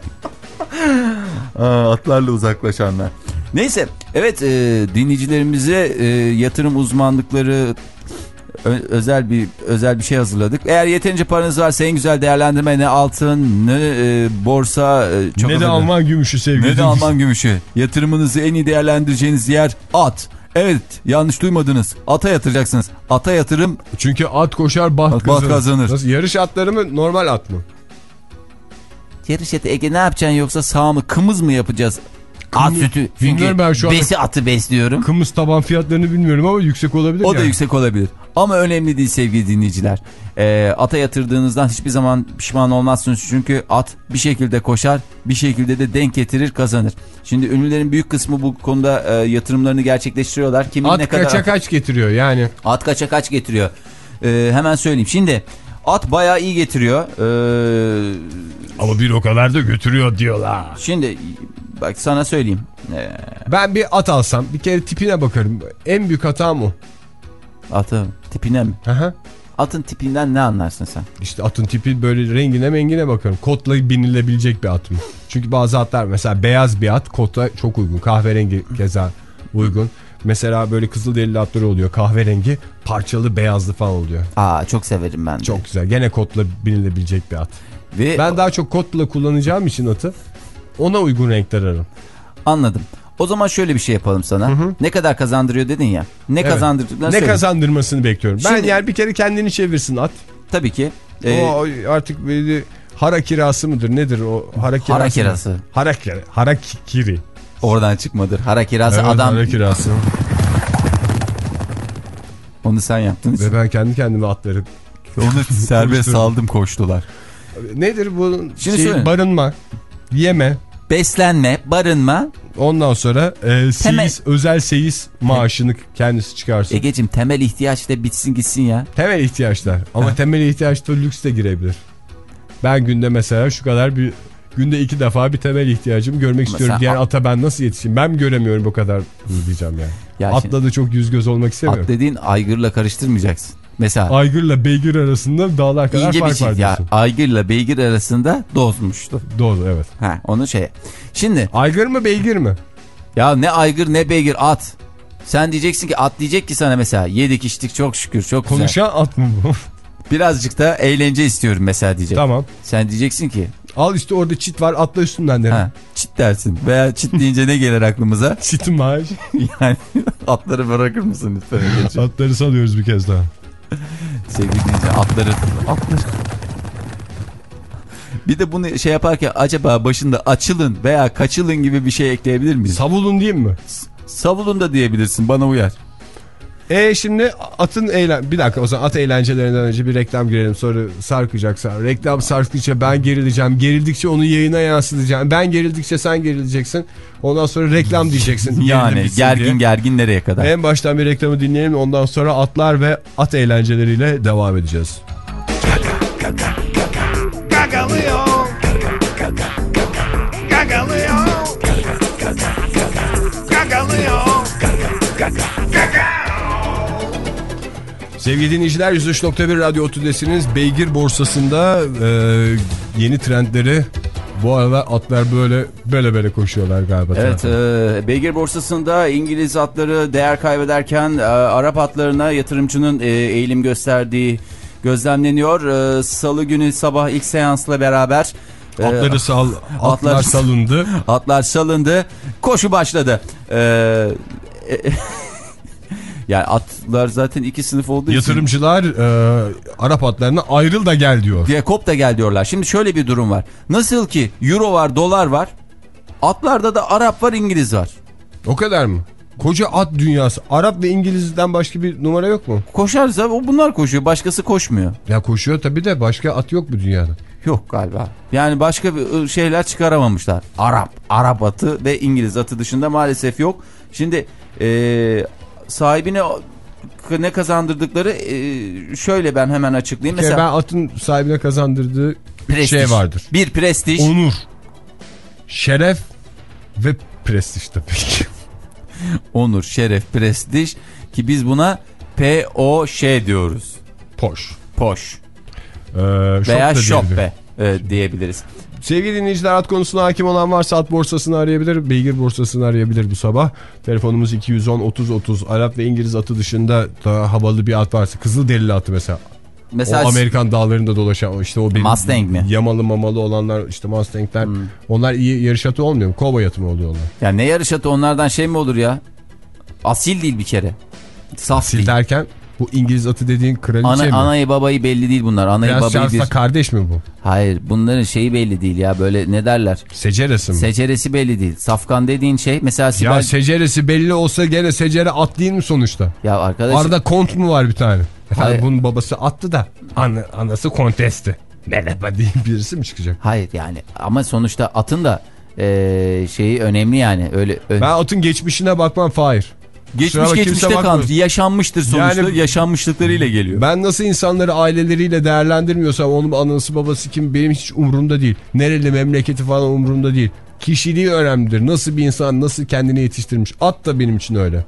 Aa, atlarla uzaklaşanlar. Neyse, evet, e, dinleyicilerimize e, yatırım uzmanlıkları ö- özel bir özel bir şey hazırladık. Eğer yeterince paranız varsa en güzel değerlendirme ne altın, ne e, borsa, e, çok ne de Alman gümüşü sevgili. ne de Alman gümüşü. Yatırımınızı en iyi değerlendireceğiniz yer at. Evet, yanlış duymadınız. Ata yatıracaksınız. Ata yatırım. Çünkü at koşar baht Baht kazanır. kazanır. Nasıl, yarış atları mı, normal at mı? Yarış atı Ege, ne yapacaksın, yoksa sağ mı kımız mı yapacağız? At Kımız- sütü. Bilmiyorum ben Çünkü şu anda- besi atı besliyorum. Kımız taban fiyatlarını bilmiyorum ama yüksek olabilir. O yani. da yüksek olabilir. Ama önemli değil sevgili dinleyiciler. Ee, ata yatırdığınızdan hiçbir zaman pişman olmazsınız. Çünkü at bir şekilde koşar, bir şekilde de denk getirir, kazanır. Şimdi ünlülerin büyük kısmı bu konuda e, yatırımlarını gerçekleştiriyorlar. Kimin At ne kadar kaça kaç getiriyor yani. At kaça kaç getiriyor. Ee, hemen söyleyeyim. Şimdi at bayağı iyi getiriyor. Ee, Ama bir o kadar da götürüyor diyorlar. şimdi bak sana söyleyeyim. Ee, Ben bir at alsam bir kere tipine bakarım. En büyük hatam o. Atın tipine mi? Aha. Atın tipinden ne anlarsın sen? İşte atın tipi böyle rengine mengine bakarım. Kotla binilebilecek bir at mı? Çünkü bazı atlar mesela beyaz bir at kota çok uygun. Kahverengi keza uygun. Mesela böyle kızılderili atları oluyor. Kahverengi, parçalı, beyazlı falan oluyor. Aa çok severim ben de. Çok güzel. Gene kotla binilebilecek bir at. Ve ben daha çok kotla kullanacağım için atı ona uygun renkler ararım. Anladım. O zaman şöyle bir şey yapalım sana. Hı hı. Ne kadar kazandırıyor dedin ya. Ne evet. kazandırdıklarını Ne söyle. kazandırmasını bekliyorum. Ben Şimdi, yani bir kere kendini çevirsin at. Tabii ki. Ee, o artık böyle hara kirası mıdır nedir o hara kirası? Hara kirası. Hara, hara kiri. Oradan çıkmadır. Hara kirası evet, adam. Hara kirası. Onu sen yaptın için. Ve ben kendi kendime atları. Onu serbest saldım koştular. Nedir bu Şimdi şey, barınma, yeme. Beslenme, barınma. Ondan sonra e, seyiz, özel seyiz maaşını kendisi çıkarsın. Egeciğim temel ihtiyaç da bitsin gitsin ya. Temel ihtiyaçlar ama temel ihtiyaçta lüks de girebilir. Ben günde mesela şu kadar bir günde iki defa bir temel ihtiyacımı görmek mesela istiyorum. Diğer ata ben nasıl yetişeyim? Ben mi göremiyorum bu kadar diyeceğim yani. Ya atla şimdi, da çok yüz göz olmak istemiyorum. At dediğin aygırla karıştırmayacaksın. Mesela aygırla beygir arasında dağlar kadar fark şey, var diyorsun. Ya, aygırla beygir arasında dozmuştu. Doz evet. Ha, onu şey. Şimdi. Aygır mı beygir mi? Ya ne aygır ne beygir at. Sen diyeceksin ki at diyecek ki sana mesela yedik içtik çok şükür çok güzel. Konuşan at mı bu? Birazcık da eğlence istiyorum mesela diyecek. Tamam. Sen diyeceksin ki. Al işte orada çit var atla üstünden derim. Ha, çit dersin veya çit deyince ne gelir aklımıza? Çitin maaş. Yani atları bırakır mısın lütfen? Atları salıyoruz bir kez daha. Sevgili dinleyiciler atları atları bir de bunu şey yaparken acaba başında açılın veya kaçılın gibi bir şey ekleyebilir miyiz? Savulun diyeyim mi? Savulun da diyebilirsin bana uyar. E şimdi atın eğlen... Bir dakika o zaman at eğlencelerinden önce bir reklam girelim sonra sarkacaksa. Reklam sarktıkça ben gerileceğim. Gerildikçe onu yayına yansıtacağım. Ben gerildikçe sen gerileceksin. Ondan sonra reklam diyeceksin. Yani gergin diye. Gergin nereye kadar? En baştan bir reklamı dinleyelim. Ondan sonra atlar ve at eğlenceleriyle devam edeceğiz. Gagalıyor. Gagalıyor. Gagalıyor. Sevgili dinleyiciler yüz üç nokta bir Radyo Otudesi'niz beygir borsasında e, yeni trendleri bu arada atlar böyle böyle böyle koşuyorlar galiba. Evet e, beygir borsasında İngiliz atları değer kaybederken e, Arap atlarına yatırımcının e, eğilim gösterdiği gözlemleniyor. E, Salı günü sabah ilk seansla beraber e, atları sal, atlar, atlar salındı. Atlar salındı. Koşu başladı. E, e, Yani atlar zaten iki sınıf olduğu yatırımcılar, için. Yatırımcılar e, Arap atlarına ayrıl da gel diyor. Diye kop da gel diyorlar. Şimdi şöyle bir durum var. Nasıl ki euro var, dolar var. Atlarda da Arap var, İngiliz var. O kadar mı? Koca at dünyası. Arap ve İngiliz'den başka bir numara yok mu? Koşarsa bunlar koşuyor. Başkası koşmuyor. Ya koşuyor tabii de başka at yok mu dünyada? Yok galiba. Yani başka bir şeyler çıkaramamışlar. Arap, Arap atı ve İngiliz atı dışında maalesef yok. Şimdi eee sahibine ne kazandırdıkları e, şöyle ben hemen açıklayayım. Mesela ben atın sahibine kazandırdığı prestij. Şey vardır. Bir prestij. Onur, şeref ve prestij tabii ki. Onur, şeref, prestij ki biz buna P O Ş diyoruz. Poş. Poş. Ee, veya şoppe e, diyebiliriz. Sevgili dinleyiciler at konusuna hakim olan varsa at borsasını arayabilir. Beygir borsasını arayabilir bu sabah. Telefonumuz iki yüz on otuz otuz. Arap ve İngiliz atı dışında daha havalı bir at varsa. Kızılderili atı mesela. Mesela o Amerikan dağlarında dolaşan işte o benim Mustang mi? Yamalı mamalı olanlar işte Mustang'ler. Hmm. Onlar iyi yarış atı olmuyor mu? Kovboy atı mı oluyor onlar? Ya ne yarış atı onlardan şey mi olur ya? Asil değil bir kere. Saf Asil değil. Derken bu İngiliz atı dediğin kraliçe Ana, mi? Anayı babayı belli değil bunlar. Anayı Prens babayı Charles'la bir... kardeş mi bu? Hayır bunların şeyi belli değil ya böyle ne derler? Seceresi mi? Seceresi belli değil. Safkan dediğin şey mesela Sibel... Ya seceresi belli olsa gene secere at değil mi sonuçta? Ya arkadaş... Arada kont mu var bir tane? Efendim hayır. Bunun babası attı da ana, anası kontesti. Merhaba diye birisi mi çıkacak? Hayır yani ama sonuçta atın da ee, şeyi önemli yani. Öyle. Ön... Ben atın geçmişine bakmam Fahir. Geçmiş geçmişte kalmış. Yaşanmıştır sonuçta. Yani, yaşanmışlıklarıyla geliyor. Ben nasıl insanları aileleriyle değerlendirmiyorsam onun anası babası kim benim hiç umurumda değil. Nereli memleketi falan umurumda değil. Kişiliği önemlidir. Nasıl bir insan nasıl kendini yetiştirmiş. At da benim için öyle.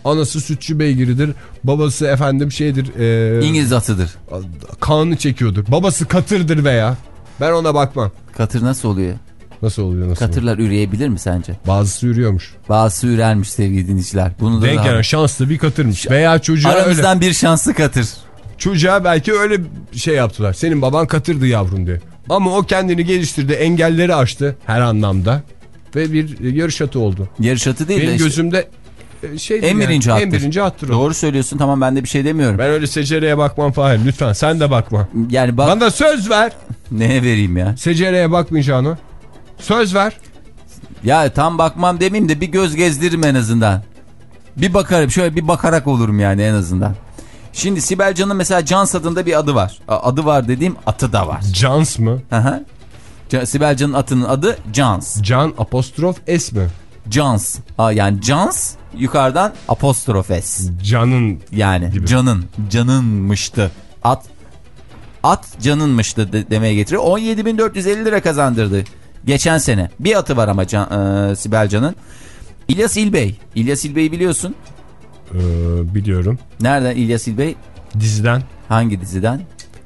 Anası sütçü beygiridir. Babası efendim şeydir. E, İngiliz atıdır. Kanını çekiyordur. Babası katırdır veya. Ben ona bakmam. Katır nasıl oluyor? Nasıl oluyor? Nasıl Katırlar oluyor? üreyebilir mi sence? Bazısı yürüyormuş. Bazısı ürermiş sevgili dinleyiciler. Bunu da denk gelen şanslı bir katırmış. Veya çocuğa aramızdan öyle. bir şanslı katır. Çocuğa belki öyle şey yaptılar. Senin baban katırdı yavrum diye. Ama o kendini geliştirdi. Engelleri aştı her anlamda. Ve bir yarış atı oldu. Yarış atı değil Benim de işte. gözümde şey En birinci yani, attır. En birinci attır o. Doğru söylüyorsun, tamam, ben de bir şey demiyorum. Ben öyle secereye bakmam Fahir. Lütfen sen de bakma. Yani bak... Bana söz ver. Neye vereyim ya? Secereye bakmayacağını. Söz ver. Ya tam bakmam demeyeyim de bir göz gezdiririm en azından. Bir bakarım, şöyle bir bakarak olurum yani en azından. Şimdi Sibel Can'ın mesela Cans adında bir adı var. Adı var dediğim atı da var. Cans mı? Aha. Sibel Can'ın atının adı Cans. Can apostrof S mi? Cans. Aa, yani Cans yukarıdan apostrof S. Canın yani gibi. Canın. Canınmıştı. At at canınmıştı de, demeye getiriyor. on yedi bin dört yüz elli lira kazandırdı geçen sene. Bir atı var ama Can, e, Sibel Can'ın. İlyas İlbey. İlyas İlbey'i biliyorsun. Ee, biliyorum. Nereden İlyas İlbey? Diziden. Hangi diziden?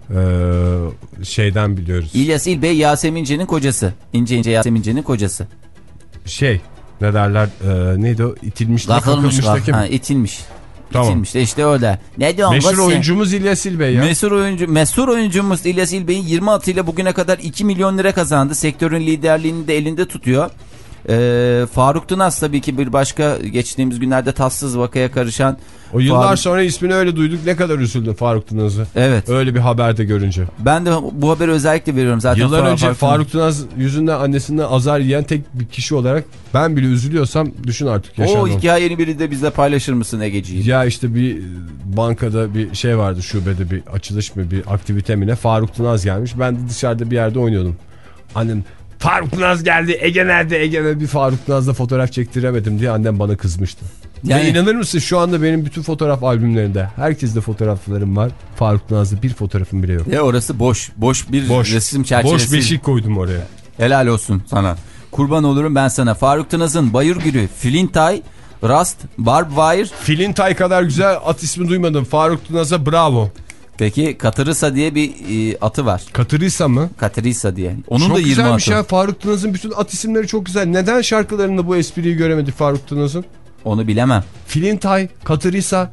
Ee, şeyden biliyoruz. İlyas İlbey Yasemin İnce'nin kocası. İnce İnce Yasemin İnce'nin kocası. Şey ne derler e, neydi o itilmiş de kakılmış da kim? Ha, itilmiş. Tamam. İtilmiş de işte öyle. Ne diyorsun? Meşhur oyuncumuz İlyas İlbey ya. Meşhur oyuncu, meşhur oyuncumuz İlyas İlbey'in yirmi atıyla bugüne kadar iki milyon lira kazandı. Sektörün liderliğini de elinde tutuyor. Ee, Faruk Tınaz tabii ki bir başka, geçtiğimiz günlerde tatsız vakaya karışan. O yıllar Faruk... sonra ismini öyle duyduk, ne kadar üzüldüm Faruk Tınaz'ı. Evet. Öyle bir haberde görünce. Ben de bu haberi özellikle veriyorum zaten. Yıllar Faruk, önce Faruk, Faruk Tınaz yüzünden annesinden azar yiyen tek bir kişi olarak ben bile üzülüyorsam düşün artık yaşanan. O hikayenin biri de bizle paylaşır mısın Egeciğim? Ya işte bir bankada bir şey vardı, şubede bir açılış mı, bir aktivite mi ne, Faruk Tınaz gelmiş. Ben de dışarıda bir yerde oynuyordum. Annem Faruk Tınaz geldi, Ege nerede, Ege nerede? Bir Faruk Tınaz'la fotoğraf çektiremedim diye annem bana kızmıştı. Yani... Ve inanır mısın, şu anda benim bütün fotoğraf albümlerinde herkeste fotoğraflarım var. Faruk Tınaz'da bir fotoğrafım bile yok. Ya orası boş, boş bir boş, resim çerçevesi. Boş beşik koydum oraya. Helal olsun sana. Kurban olurum ben sana. Faruk Tınaz'ın Bayırgülü, Flintay, Rust, Barbwire. Flintay kadar güzel at ismi duymadım. Faruk Tınaz'a bravo. Peki Katırisa diye bir e, atı var. Katırisa mı? Katırisa diye. Onun çok da yirmi güzelmiş atı. Ya, Faruk Tınaz'ın bütün at isimleri çok güzel. Neden şarkılarında bu espriyi göremedik Faruk Tınaz'ın? Onu bilemem. Flintay, Katırisa.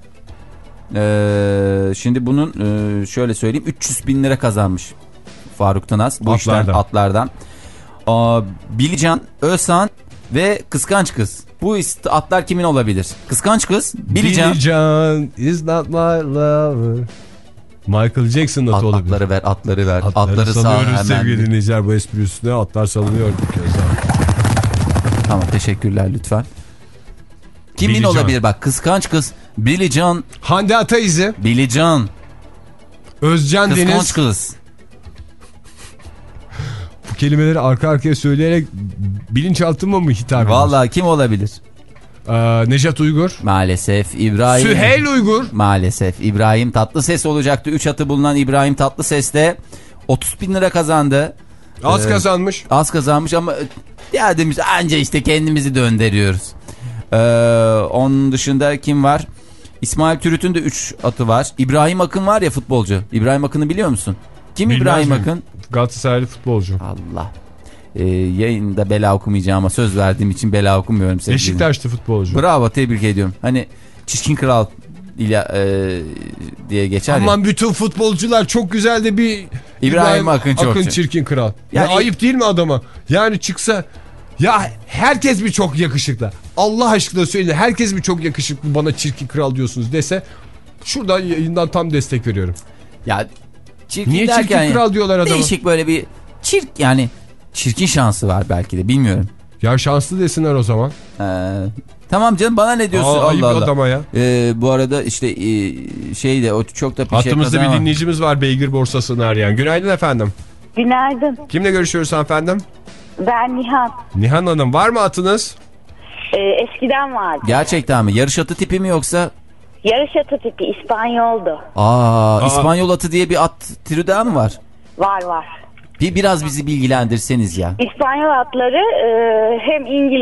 Ee, şimdi bunun e, şöyle söyleyeyim, üç yüz bin lira kazanmış Faruk Tınaz. Bu atlardan. işten, atlardan. Aa, Bilican, Özhan ve Kıskanç Kız. Bu atlar kimin olabilir? Kıskanç Kız, Bilican. Bilican is not my lover. Michael Jackson atı At, olabilir. Atları ver, atları ver. Atları, atları salıyoruz sağ sevgili hemen. dinleyiciler, bu espri üstüne atlar salınıyor bir kez daha. Tamam, teşekkürler lütfen. Kimin Bilican olabilir bak? Kıskanç Kız, Bilican. Hande Ataizi. Bilican. Özcan Kıskanç Deniz. Kıskanç Kız. Bu kelimeleri arka arkaya söyleyerek bilinçaltıma mı hitap ediyorsun? Vallahi kim olabilir? Ee, Nejat Uygur. Maalesef İbrahim. Süheyl Uygur. Maalesef İbrahim Tatlıses olacaktı. üç atı bulunan İbrahim Tatlıses de otuz bin lira kazandı. Az ee, kazanmış. Az kazanmış ama ya demiş anca işte kendimizi döndürüyoruz. Ee, onun dışında kim var? İsmail Türüt'ün de üç atı var. İbrahim Akın var ya, futbolcu. İbrahim Akın'ı biliyor musun? Kim Bilmez İbrahim miyim? Akın? Galatasaraylı futbolcu. Allah. Ee, yayında bela okumayacağıma söz verdiğim için bela okumuyorum. Beşiktaşlı futbolcu. Bravo, tebrik ediyorum. Hani Çirkin Kral ile e, diye geçer Aman ya. bütün futbolcular çok güzel de bir İbrahim, İbrahim Akın çok Akın Çirkin Kral. Yani, ya ayıp değil mi adama? Yani çıksa ya herkes mi çok yakışıklı? Allah aşkına söyleyin, herkes mi çok yakışıklı, bana Çirkin Kral diyorsunuz dese şuradan yayından tam destek veriyorum. Ya çirkin niye derken Çirkin Kral diyorlar adama? Değişik böyle bir çirk, yani çirkin şansı var belki de, bilmiyorum. Ya şanslı desinler o zaman. Ee, tamam canım, bana ne diyorsun? Aa, ayıp Allah Allah. adama ya. Ee, bu arada işte e, şey de o çok da bir hattımızda şey bir ama... dinleyicimiz var, beygir borsasını arayan. Günaydın efendim. Günaydın. Kimle görüşüyoruz hanımefendim? Ben Nihan. Nihan Hanım, var mı atınız? Ee, eskiden vardı. Gerçekten mi? Yarış atı tipi mi yoksa? Yarış atı tipi, İspanyoldu. Aa, Aa, İspanyol atı diye bir at türü daha mı var? Var var. Bir biraz bizi bilgilendirseniz ya. İspanyol atları e, hem İngiliz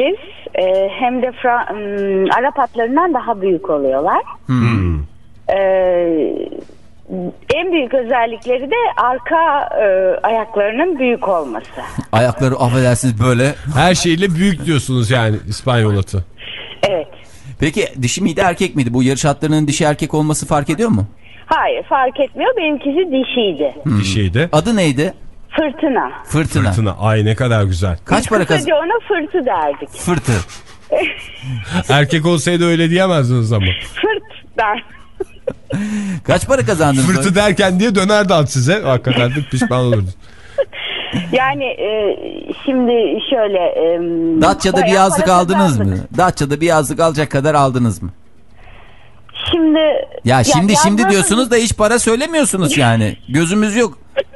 Ee, hem de Fra- ım, Arap atlarından daha büyük oluyorlar. Hmm. Ee, en büyük özellikleri de arka e, ayaklarının büyük olması. Ayakları affedersiniz böyle. Her şeyle büyük diyorsunuz yani İspanyol atı. Evet. Peki dişi miydi erkek miydi? Bu yarış atlarının dişi erkek olması fark ediyor mu? Hayır, fark etmiyor. Benimkisi dişiydi. Hmm. Dişiydi. Adı neydi? Fırtına. Fırtına. Fırtına. Ay ne kadar güzel. Kaç para kaz... Kısaca ona fırtı derdik. Fırtı. Erkek olsaydı öyle diyemezdiniz ama. Fırt der. Kaç para kazandınız? Fırtı derken diye dönerdi at size. Hakikaten de pişman olurdunuz. Yani e, şimdi şöyle... E, Datça'da bir yazlık aldınız mı? Datça'da bir yazlık alacak kadar aldınız mı? Şimdi... Ya, ya şimdi ya, şimdi yazlık... diyorsunuz da hiç para söylemiyorsunuz yani. Gözümüz yok.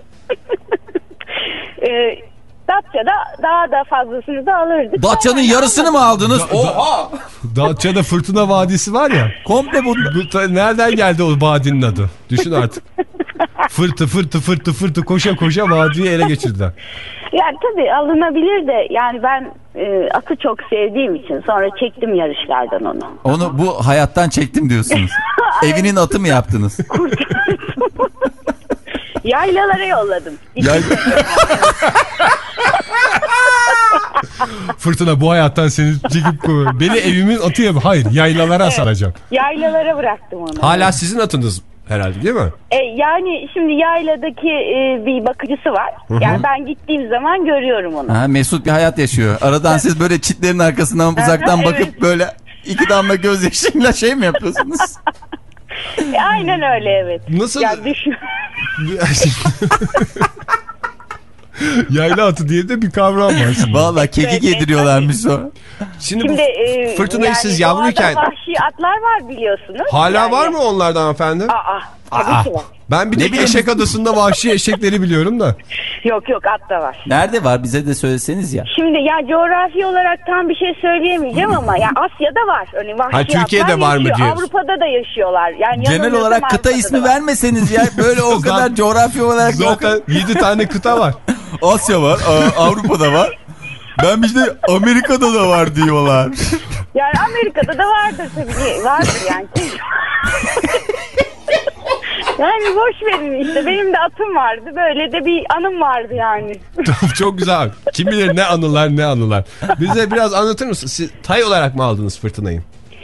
e, Datça'da daha da fazlasını da alırdık. Datça'nın yarısını mı aldınız? Da, Oha! Datça'da Fırtına Vadisi var ya. Komple bu. bu nereden geldi o vadinin adı? Düşün artık. Fırtı fırtı fırtı fırtı koşa koşa vadiyi ele geçirdiler. Yani tabii alınabilir de yani ben e, atı çok sevdiğim için sonra çektim yarışlardan onu. Onu bu hayattan çektim diyorsunuz. Evinin atı mı yaptınız? Yaylalara yolladım. Yay... Fırtına bu hayattan seni çekip koyuyor. Beni evimin atı yap. Hayır, yaylalara evet, saracağım. Yaylalara bıraktım onu. Hala sizin atınız herhalde değil mi? E, yani şimdi yayladaki e, bir bakıcısı var. Hı-hı. Yani ben gittiğim zaman görüyorum onu. Ha, mesut bir hayat yaşıyor. Aradan siz böyle çitlerin arkasından uzaktan Aha, bakıp evet, böyle iki damla gözyaşıyla şey mi yapıyorsunuz? E, aynen öyle evet. Nasıl? Ya düşün. Yayla atı diye de bir kavram var şimdi. Vallahi kekik yediriyorlarmış sonra. Şimdi, Şimdi bu Fırtınayı yani siz yavruyken... vahşi atlar var biliyorsunuz. Hala yani... var mı onlardan efendim? Aa, tabii Aa. ki var. Ben bir de Eşek Adası'nda vahşi eşekleri biliyorum da. Yok yok at da var. Nerede var bize de söyleseniz ya. Şimdi ya coğrafi olarak tam bir şey söyleyemeyeceğim ama ya Asya'da var. Hani vahşi ha, Türkiye'de var mı diyorsun? Avrupa'da da yaşıyorlar. Yani genel olarak kıta ismi var. Vermeseniz ya böyle o kadar coğrafi olarak. Zaten yedi tane kıta var. Asya var, Avrupa'da var. Ben bir de Amerika'da da var diyorlar. Yani Amerika'da da vardır tabii. Vardır yani. Yani boş verin işte. Benim de atım vardı. Böyle de bir anım vardı yani. Çok güzel. Kim bilir ne anılar ne anılar. Bize biraz anlatır mısın? Siz tay olarak mı aldınız Fırtınayı?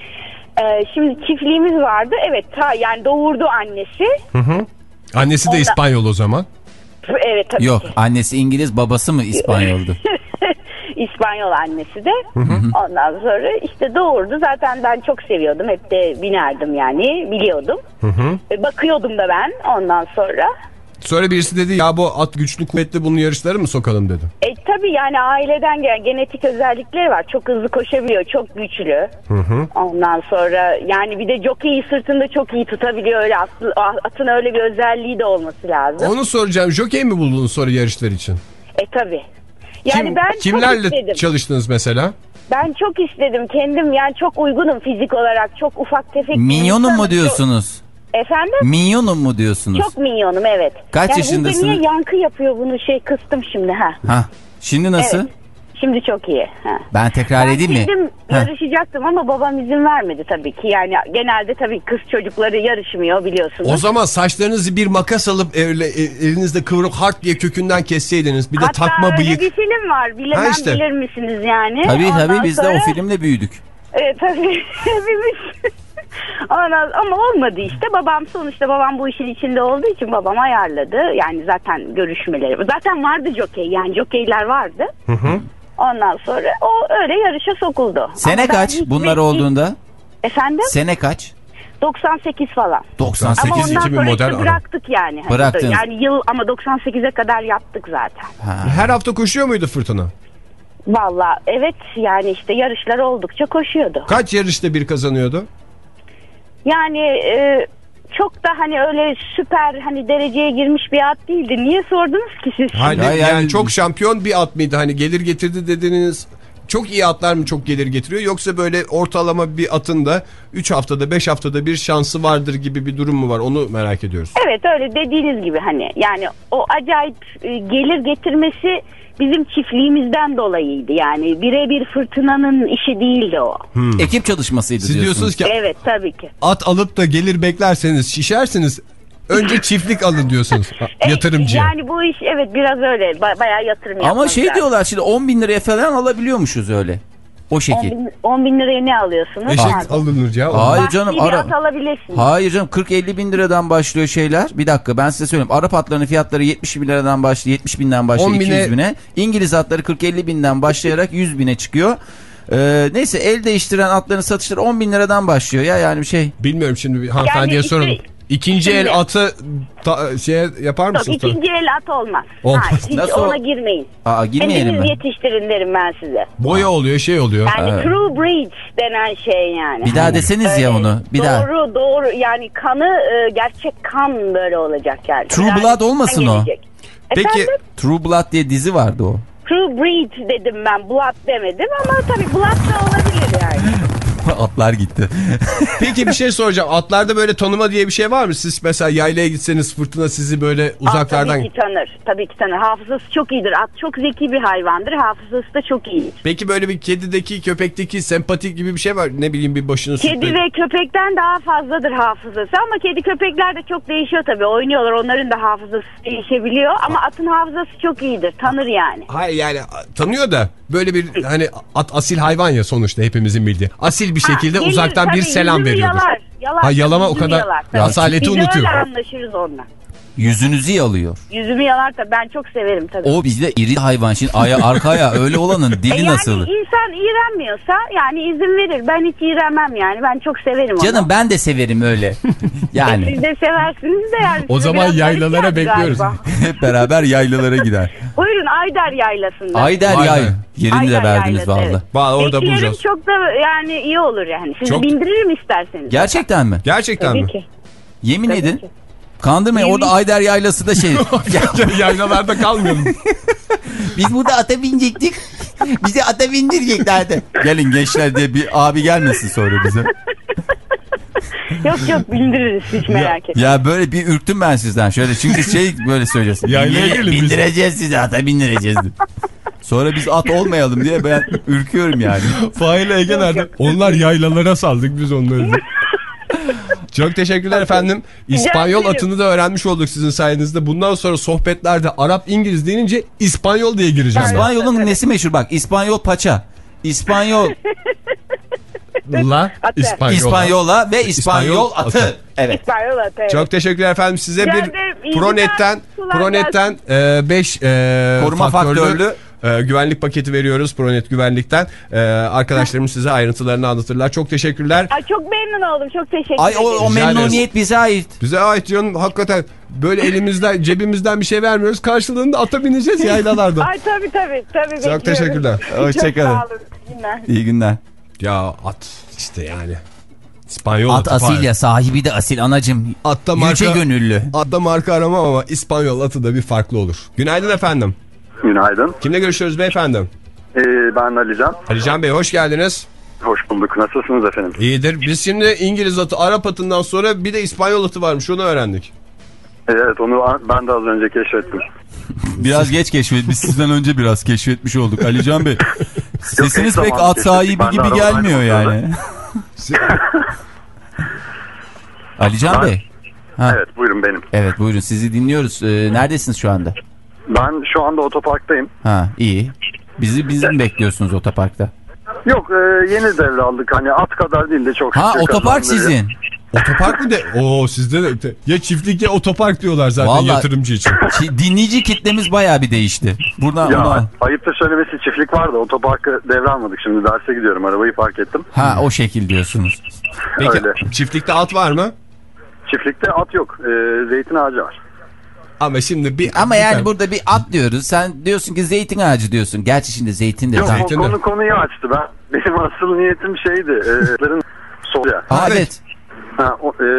Ee, şimdi çiftliğimiz vardı. Evet ta yani doğurdu annesi. Hı hı. Annesi de Ondan... İspanyol o zaman. Evet tabii Yok ki. Annesi İngiliz, babası mı İspanyoldu? İspanyol annesi de. Hı hı. Ondan sonra işte doğurdu. Zaten ben çok seviyordum. Hep de binerdim yani. Biliyordum. Hı hı. Bakıyordum da ben ondan sonra. Sonra birisi dedi ya bu at güçlü kuvvetli bunun yarışları mı sokalım dedi. E tabii yani aileden gelen genetik özellikleri var. Çok hızlı koşabiliyor. Çok güçlü. Hı hı. Ondan sonra yani bir de jokeyi sırtında çok iyi tutabiliyor. Öyle atlı, atın öyle bir özelliği de olması lazım. Onu soracağım. Jokey mi buldunuz sonra yarışlar için? E tabii. Yani Kim, ben kimlerle çalıştınız mesela? Ben çok istedim. Kendim yani çok uygunum fizik olarak. Çok ufak tefek. Minyonum mu diyorsunuz? Çok... Efendim? Minyonum mu diyorsunuz? Çok minyonum evet. Kaç yani yaşındasınız? Niye yankı yapıyor bunu şey kıstım şimdi ha. Ha. Şimdi nasıl? Evet. Şimdi çok iyi. Ha. Ben tekrar ben edeyim mi? Ben yarışacaktım ama babam izin vermedi tabii ki. Yani genelde tabii kız çocukları yarışmıyor biliyorsunuz. O zaman saçlarınızı bir makas alıp öyle elinizde kıvırıp hart diye kökünden kesseydiniz. Bir de hatta takma bıyık. Hatta öyle bir film var. Bilemem ha işte. Bilir misiniz yani? Tabii Ondan tabii biz sonra... de o filmle büyüdük. Evet tabii. Hepimiz. Ama olmadı işte. Babam sonuçta babam bu işin içinde olduğu için babam ayarladı. Yani zaten görüşmeleri. Zaten vardı jokey. Yani jokeyler vardı. Hı hı. Ondan sonra o öyle yarışa sokuldu. Sene ama kaç bunlar bir... olduğunda? Efendim? Sene kaç? doksan sekiz falan. doksan sekiz iki bir model işte bıraktık yani. Bıraktınız. Yani yıl ama doksan sekize kadar yaptık zaten. Ha. Her hafta koşuyor muydu Fırtına? Vallahi evet yani işte yarışlar oldukça koşuyordu. Kaç yarışta bir kazanıyordu? Yani e, çok da hani öyle süper hani dereceye girmiş bir at değildi. Niye sordunuz ki siz? Hani yani, yani çok şampiyon bir at mıydı? Hani gelir getirdi dediniz çok iyi atlar mı çok gelir getiriyor yoksa böyle ortalama bir atın da üç haftada beş haftada bir şansı vardır gibi bir durum mu var, onu merak ediyoruz. Evet, öyle dediğiniz gibi hani yani o acayip e, gelir getirmesi bizim çiftliğimizden dolayıydı. Yani birebir fırtınanın işi değildi o. Hmm. Ekip çalışmasıydı Siz diyorsunuz. diyorsunuz ki evet, tabii ki. At alıp da gelir beklerseniz şişersiniz. Önce çiftlik alın diyorsunuz yatırımcıya. Yani bu iş evet biraz öyle ba- bayağı yatırım yapmak Ama şey lazım. diyorlar şimdi on bin liraya falan alabiliyormuşuz öyle. O şekil. on bin liraya ne alıyorsunuz? Eşek Pardon. alınır ya. Hayır canım. Bahçeli Ara... at alabilirsiniz. Hayır canım, kırk elli bin liradan başlıyor şeyler. Bir dakika ben size söyleyeyim. Arap atlarının fiyatları yetmiş bin liradan başlıyor. yetmiş binden başlıyor. iki yüz bine. İngiliz atları kırk elli binden başlayarak yüz bine çıkıyor. Ee, neyse el değiştiren atların satışları on bin liradan başlıyor ya, yani bir şey. Bilmiyorum, şimdi bir hanımefendiye Yani soralım. işte- İkinci el Şimdi- atı ta, şey yapar Yok, mısınız? ikinci el at olmaz. Olmaz. Hayır, hiç Nasıl ona o- girmeyin. Aa, girmeyelim Kendiniz mi? yetiştirin derim ben size. Boya oluyor, şey oluyor. Yani Evet. true breed denen şey yani. Bir daha deseniz Öyle ya onu. Bir doğru, daha. Doğru doğru yani kanı e, gerçek kan böyle olacak yani. True Yani Blood olmasın o. gelecek. Peki Efendim? True Blood diye dizi vardı o. True breed dedim ben, blood demedim ama tabii blood da olabilir yani. Atlar gitti. Peki bir şey soracağım. Atlarda böyle tanıma diye bir şey var mı? Siz mesela yaylaya gitseniz fırtına sizi böyle uzaklardan... At tabii ki tanır. Tabii ki tanır. Hafızası çok iyidir. At çok zeki bir hayvandır. Hafızası da çok iyi. Peki böyle bir kedideki, köpekteki sempatik gibi bir şey var. Ne bileyim, bir başını Kedi sürtmek. ve köpekten daha fazladır hafızası ama kedi köpekler de çok değişiyor tabii. Oynuyorlar, onların da hafızası değişebiliyor ama atın hafızası çok iyidir. Tanır yani. Hayır yani tanıyor da böyle bir hani at asil hayvan ya sonuçta, hepimizin bildiği. Asil bir şekilde Ha, gelir, uzaktan bir tabii, selam yüzümü veriyordur. Yalar, yalar, Ha, yalama o yüzümü kadar yalar, tabii. asaleti Biz unutuyor. öyle anlaşırız onunla. Yüzünüzü yalıyor. Yüzümü yalar tabii, ben çok severim tabii. O bizde iri hayvan. Şimdi aya arkaya öyle olanın dili E yani nasıl? insan iğrenmiyorsa yani izin verir. Ben hiç iğrenmem yani. Ben çok severim onu. Canım ben de severim öyle. Yani. Siz de seversiniz de yani. O size zaman biraz yaylalara garip geldi bekliyoruz. galiba. Hep beraber yaylalara gider. Buyurun Ayder Yaylası'nda. Ayder Vay yay. be. Yerini Ayder de verdiniz Yaylası, valla. evet. Valla orada Bekleyelim, bulacağız. çok da yani iyi olur yani. Sizi Çok- bindiririm isterseniz. Gerçekten mi? Gerçekten Tabii mi? ki. Yemin Tabii edin. ki. Kandırmayın, orada Ayder yaylası da şey. Yaylalarda kalmayalım. Biz burada ata binecektik. Bizi ata bindireceklerdi. Gelin gençler diye bir abi gelmesin sonra bize. Yok yok, bindiririz, hiç merak etmeyin. Ya böyle bir ürktüm ben sizden şöyle, çünkü şey böyle söylüyorsun. Yaylaya gelin biz. Bindireceğiz sizi, ata bindireceğiz. Sonra biz at olmayalım diye ben ürküyorum yani. Fahir'le Ege nerede? Onlar yaylalara saldık, biz onları. Çok teşekkürler efendim. İspanyol ederim. atını da öğrenmiş olduk sizin sayenizde. Bundan sonra sohbetlerde Arap, İngiliz denince İspanyol diye gireceğim. İspanyol'un nesi meşhur bak? İspanyol paça. İspanyol La Atı. İspanyol. İspanyola ve İspanyol İspanyol atı. atı. Evet. İspanyol atı, evet. Çok teşekkürler efendim. Size Rica bir ederim. İyi Pronet'ten günler, Pronet'ten beş Koruma faktörlü. e, güvenlik paketi veriyoruz Pronet güvenlikten. E, arkadaşlarım size ayrıntılarını anlatırlar. Çok teşekkürler. Ay, çok memnun oldum. Çok teşekkür Ay ederim. o, o Rica memnuniyet bize ait. Bize ait canım, hakikaten böyle elimizden cebimizden bir şey vermiyoruz. Karşılığında ata bineceğiz yaylalarda. Ay tabii tabii. tabii Çok bekliyorum. teşekkürler. Hoşçakalın. Çok sağ olun. İyi günler. İyi günler. Ya at işte yani. İspanyol At atı asil falan. ya, sahibi de asil anacım. Atta Yüce marka, gönüllü. atta marka aramam ama İspanyol atı da bir farklı olur. Günaydın efendim. Günaydın. Kimle görüşüyoruz beyefendi? Ee, ben Alican. Alican Bey hoş geldiniz. Hoş bulduk. Nasılsınız efendim? İyidir. Biz şimdi İngiliz atı, Arap atından sonra bir de İspanyol atı varmış, onu öğrendik. Evet, onu ben de az önce keşfettim. Biraz geç keşfetmiş. Sizden önce biraz keşfetmiş olduk. Alican Bey. Sesiniz Yok, pek tamam, at sahibi ben de gibi arabayı gelmiyor yani. Alican Bey. Ha. Evet, buyurun benim. Evet buyurun, sizi dinliyoruz. Ee, neredesiniz şu anda? Ben şu anda otoparktayım. Ha iyi. Bizi bizim bekliyorsunuz otoparkta. Yok, e, yeni devraldık. Hani at kadar değil de çok Ha şükür otopark kazandırıyor. sizin. Otopark mı de? Oo sizde de ya çiftlik ya otopark diyorlar zaten. Vallahi- Yatırımcı için. Ki- Dinleyici kitlemiz bayağı bir değişti. Buradan Ya ona... ayıptır söylemesi, çiftlik vardı. Otoparkı devralmadık. Şimdi derse gidiyorum. Arabayı park ettim. Ha o şekil diyorsunuz. Peki Öyle. çiftlikte at var mı? Çiftlikte at yok. E, zeytin ağacı var. Ama şimdi bir... Ama bir yani tane- burada bir at diyoruz. Sen diyorsun ki zeytin ağacı diyorsun. Gerçi şimdi zeytin de Yok, tam... o Zeytin de. konu konuyu açtı. Ben benim asıl niyetim şeydi. E, soruya. Ha, Evet. evet. Ha, o, e,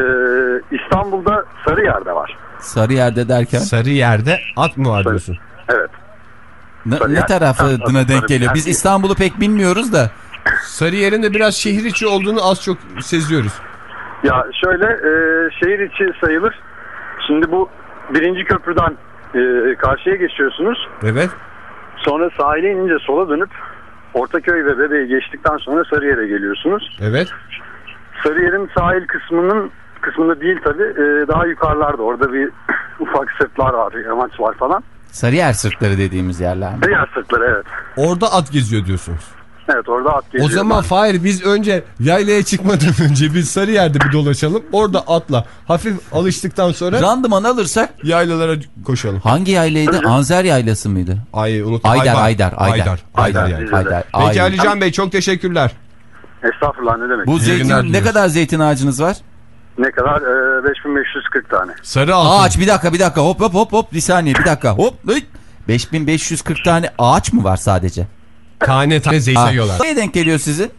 İstanbul'da Sarıyer'de var. Sarıyer'de derken. Sarıyer'de at mı var diyorsun? Evet. Ne, ne tarafına denk geliyor? Biz İstanbul'u pek bilmiyoruz da. Sarıyer'in de biraz şehir içi olduğunu az çok seziyoruz. Ya şöyle e, şehir içi sayılır. Şimdi bu birinci köprüden e, karşıya geçiyorsunuz. Evet. Sonra sahile inince sola dönüp Ortaköy ve Bebe'yi geçtikten sonra Sarıyer'e geliyorsunuz. Evet. Sarıyer'in sahil kısmının kısmında değil tabii e, daha yukarılarda. Orada bir ufak sırtlar var, yamaç var falan. Sarıyer sırtları dediğimiz yerler mi? Sarıyer sırtları, evet. Orada at geziyor diyorsunuz. Evet, orada at geziyor. O zaman Fahir, biz önce yaylaya çıkmadan önce biz Sarıyer'de bir dolaşalım. Orada atla hafif alıştıktan sonra randıman alırsak yaylalara koşalım. Hangi yaylaydı? Anzer yaylası mıydı? Ay unuttum. Aydar, Aydar, Aydar. Aydar. Aydar. Aydar. Aydar. Aydar. Peki Aydar. Alican Bey, çok teşekkürler. Estağfurullah, ne demek. Bu zeytin, ne kadar zeytin ağacınız var? Ne kadar? Ee, beş bin beş yüz kırk tane. Sarı altın. Ağaç, bir dakika bir dakika hop hop hop hop bir saniye bir dakika hop. beş bin beş yüz kırk tane ağaç mı var sadece? Tane tane zeytin yiyorlar. Nereye denk geliyor sizin?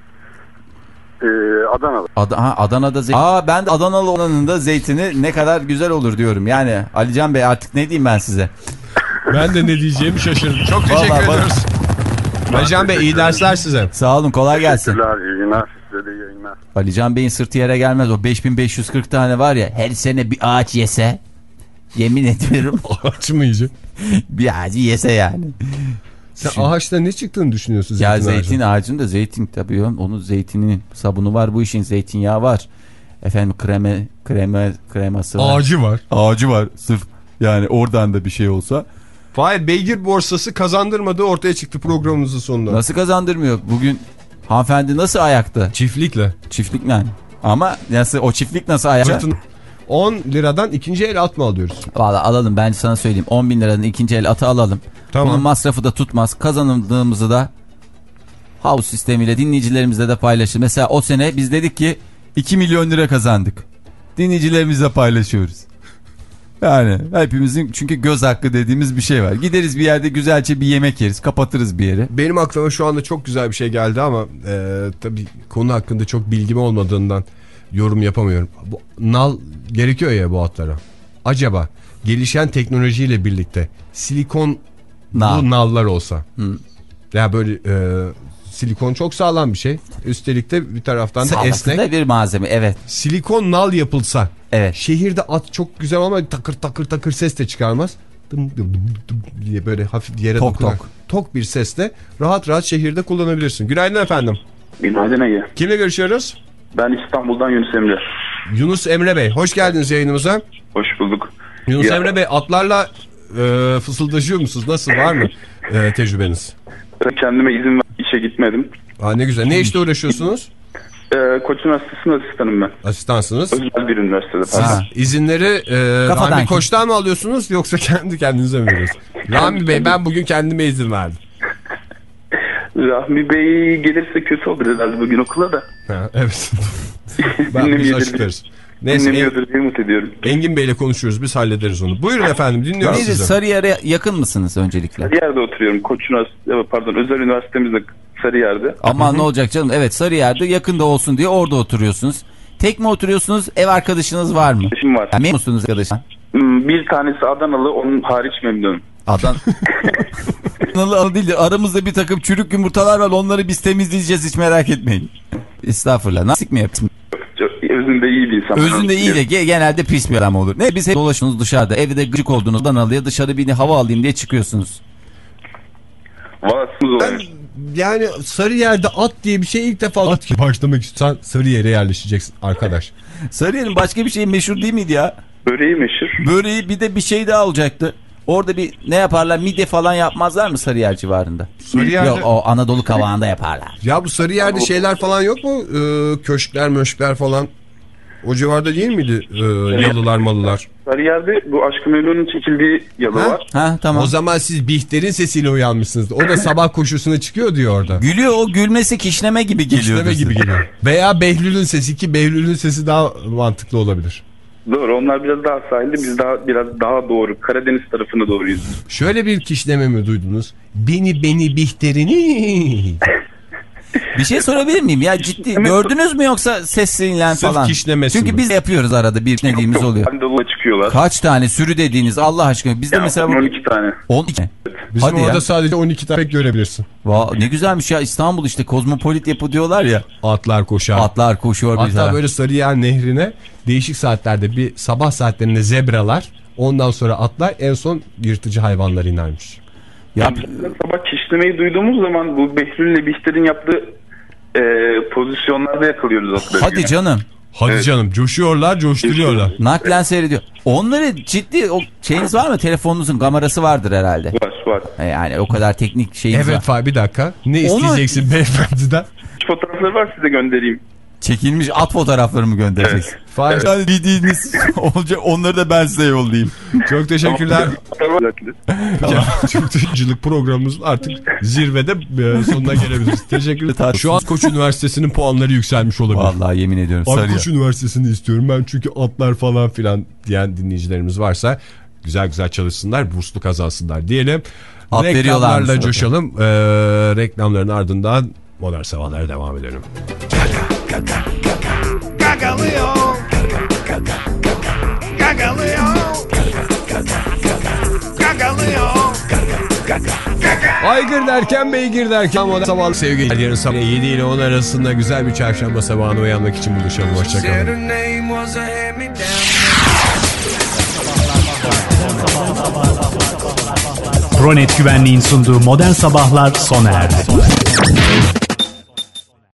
Ee, Adana'da. Ad ha, Adana'da zeytin. Aa, ben de Adanalı olanın da zeytini ne kadar güzel olur diyorum. Yani Alican Bey, artık ne diyeyim ben size? Ben de ne diyeceğimi şaşırdım. Çok teşekkür Vallahi ediyoruz. Alican Bey, iyi dersler size. Sağ olun, kolay gelsin. Teşekkürler, iyi günler. Size de iyi yayınlar. Alican Bey'in sırtı yere gelmez. O beş bin beş yüz kırk tane var ya, her sene bir ağaç yese, yemin ediyorum. Ağaç mı yiyecek? Bir ağacı yese yani. Sen Şimdi, ağaçta ne çıktığını düşünüyorsun? Ya zeytin, zeytin ağacında zeytin tabii. Onun zeytininin sabunu var, bu işin zeytinyağı var. Efendim kreme, kreme, kreması var. Ağacı var. Ağacı var sırf yani oradan da bir şey olsa. Fahir, beygir borsası kazandırmadığı ortaya çıktı programımızın sonunda. Nasıl kazandırmıyor? Bugün hanımefendi nasıl ayakta? Çiftlikle. Çiftlik yani. Ama nasıl, o çiftlik nasıl ayakta? on liradan ikinci el at mı alıyoruz? Valla alalım, ben sana söyleyeyim. on bin liradan ikinci el atı alalım. Tamam. Bunun masrafı da tutmaz. Kazandığımızı da house sistemiyle dinleyicilerimizle de paylaşır. Mesela o sene biz dedik ki iki milyon lira kazandık. Dinleyicilerimizle paylaşıyoruz. Yani hepimizin çünkü göz hakkı dediğimiz bir şey var. Gideriz bir yerde güzelce bir yemek yeriz, kapatırız bir yeri. Benim aklıma şu anda çok güzel bir şey geldi ama e, tabii konu hakkında çok bilgim olmadığından yorum yapamıyorum. Bu nal gerekiyor ya bu atlara. Acaba gelişen teknolojiyle birlikte silikon Nal. bu nallar olsa. Hı. Ya böyle e, silikon çok sağlam bir şey. Üstelik de bir taraftan da esnek. Sağlıklı bir malzeme, evet. Silikon nal yapılsa. Evet. Şehirde at çok güzel ama takır takır takır ses de çıkarmaz. Dım dım dım dım diye böyle hafif yere tok dokunan. tok. Tok bir sesle rahat rahat şehirde kullanabilirsin. Günaydın efendim. Günaydın Ege. Kimle görüşüyoruz? Ben İstanbul'dan Yunus Emre. Yunus Emre Bey, hoş geldiniz yayınımıza. Hoş bulduk. Yunus ya. Emre Bey, atlarla e, fısıldaşıyor musunuz? Nasıl, var mı e, tecrübeniz? Kendime izin ver, işe gitmedim. Aa, ne güzel. Ne işte uğraşıyorsunuz? Ee, Koç Üniversitesi'nin asistanım ben. Asistansınız. Özel bir üniversitede. Siz izinleri e, Rahmi Koç'tan mı alıyorsunuz yoksa kendi kendinize mi veriyorsunuz? Rahmi Bey, ben bugün kendime izin verdim. Rahmi Bey gelirse kötü olur herhalde bugün okula da. Ha, evet. Ben biz açıklarız. Neyse, dinlemiyordur diye umut ediyorum. Engin Bey'le konuşuyoruz, biz hallederiz onu. Buyurun efendim, dinliyoruz Neydi, sizi. Sarıyer'e yakın mısınız öncelikle? Sarıyer'de oturuyorum. Koç Üniversitesi, pardon özel üniversitemizde Sarıyer'de. Aman Hı-hı. ne olacak canım, evet Sarıyer'de yakında olsun diye orada oturuyorsunuz. Tek mi oturuyorsunuz, ev arkadaşınız var mı? Arkadaşım var. Yani memnun musunuz arkadaşlar? Bir tanesi Adanalı, onun hariç memnunum. Adan... Adanalı değil de aramızda bir takım çürük yumurtalar var, onları biz temizleyeceğiz, hiç merak etmeyin. Estağfurullah, nasıl mi yaptın? Özünde iyi bir insan. Özünde iyi de genelde pis bir adam olur. Ne, biz hep dolaşıyorsunuz dışarıda, evde gıcık olduğunuzdan alıya dışarı bir hava alayım diye çıkıyorsunuz. Ben, yani Sarıyer'de at diye bir şey ilk defa at gibi başlamak istiyorsan Sarıyer'e yerleşeceksin arkadaş. Sarıyer'in başka bir şey meşhur değil miydi ya? Böreği meşhur. Böreği, bir de bir şey daha olacaktı. Orada bir ne yaparlar, midye falan yapmazlar mı Sarıyer civarında? Sarıyer'de... Yok, o Anadolu kavağında yaparlar. Ya bu Sarıyer'de şeyler falan yok mu? Ee, köşkler möşkler falan. O civarda değil miydi ee, yalılar malılar? Sarıyer'de bu Aşk-ı Memnu'nun çekildiği yalı ha? var. Ha, tamam. O zaman siz Bihter'in sesiyle uyanmışsınız. O da sabah koşusuna çıkıyor diyor orada. Gülüyor, o gülmesi kişneme gibi geliyor. Kişneme gibi geliyor. Veya Behlül'ün sesi, ki Behlül'ün sesi daha mantıklı olabilir. Doğru, onlar biraz daha sahilde, biz daha biraz daha doğru Karadeniz tarafına doğruyuz. Şöyle bir kişneme mi duydunuz? Beni beni Bihter'ini. Bir şey sorabilir miyim ya, ciddi gördünüz mü yoksa seslenlen falan? Sırf kişnemesi Çünkü mi? biz yapıyoruz arada, bir dediğimiz oluyor. Anadolu'ya çıkıyorlar. Kaç tane sürü dediğiniz Allah aşkına, bizde ya, mesela on iki tane. on iki. Bizim Hadi orada ya. sadece on iki tane görebilirsin. Va, ne güzelmiş ya, İstanbul işte kozmopolit yapı diyorlar ya. Atlar koşar. Atlar koşuyor. Hatta böyle Sarıyer Nehri'ne değişik saatlerde bir sabah saatlerinde zebralar, ondan sonra atlar, en son yırtıcı hayvanlar inermiş. Ya sabah kişnemeyi duyduğumuz zaman bu Behlül ile Bihter'in yaptığı e, pozisyonlarda yakalıyoruz atları. Hadi canım. Hadi evet. canım, coşuyorlar, coşturuyorlar. Naklen seyrediyor. Onları ciddi, o şeyiniz var mı? Telefonunuzun kamerası vardır herhalde. Var var. Yani o kadar teknik şeyiniz evet, var. Evet bir dakika. Ne isteyeceksin Onu... beyefendiden? Fotoğrafları var, size göndereyim. Çekilmiş at fotoğrafları mı göndereceksin? Evet. Fahir. Yani bildiğiniz olacak, onları da ben size yollayayım. Çok teşekkürler. Çok teşekkürler. Programımız artık zirvede sonuna gelebiliriz. Teşekkürler. Şu an Koç Üniversitesi'nin puanları yükselmiş olabilir. Vallahi yemin ediyorum. Abi Koç Üniversitesi'ni istiyorum ben çünkü atlar falan filan diyen dinleyicilerimiz varsa güzel güzel çalışsınlar, burslu kazansınlar diyelim. At reklamlarla coşalım. Ee, reklamların ardından Modern Sabahlar'a devam edelim. Gagalıyor. Gagalıyor. Gagalıyor. Aygır derken beygir derken Modern Sabah sevgili. Yarın sabah yedi ile on arasında güzel bir çarşamba sabahına uyanmak için buluşalım. Hoşçakalın. Pronet Güvenliğin sunduğu Modern Sabahlar sona erdi.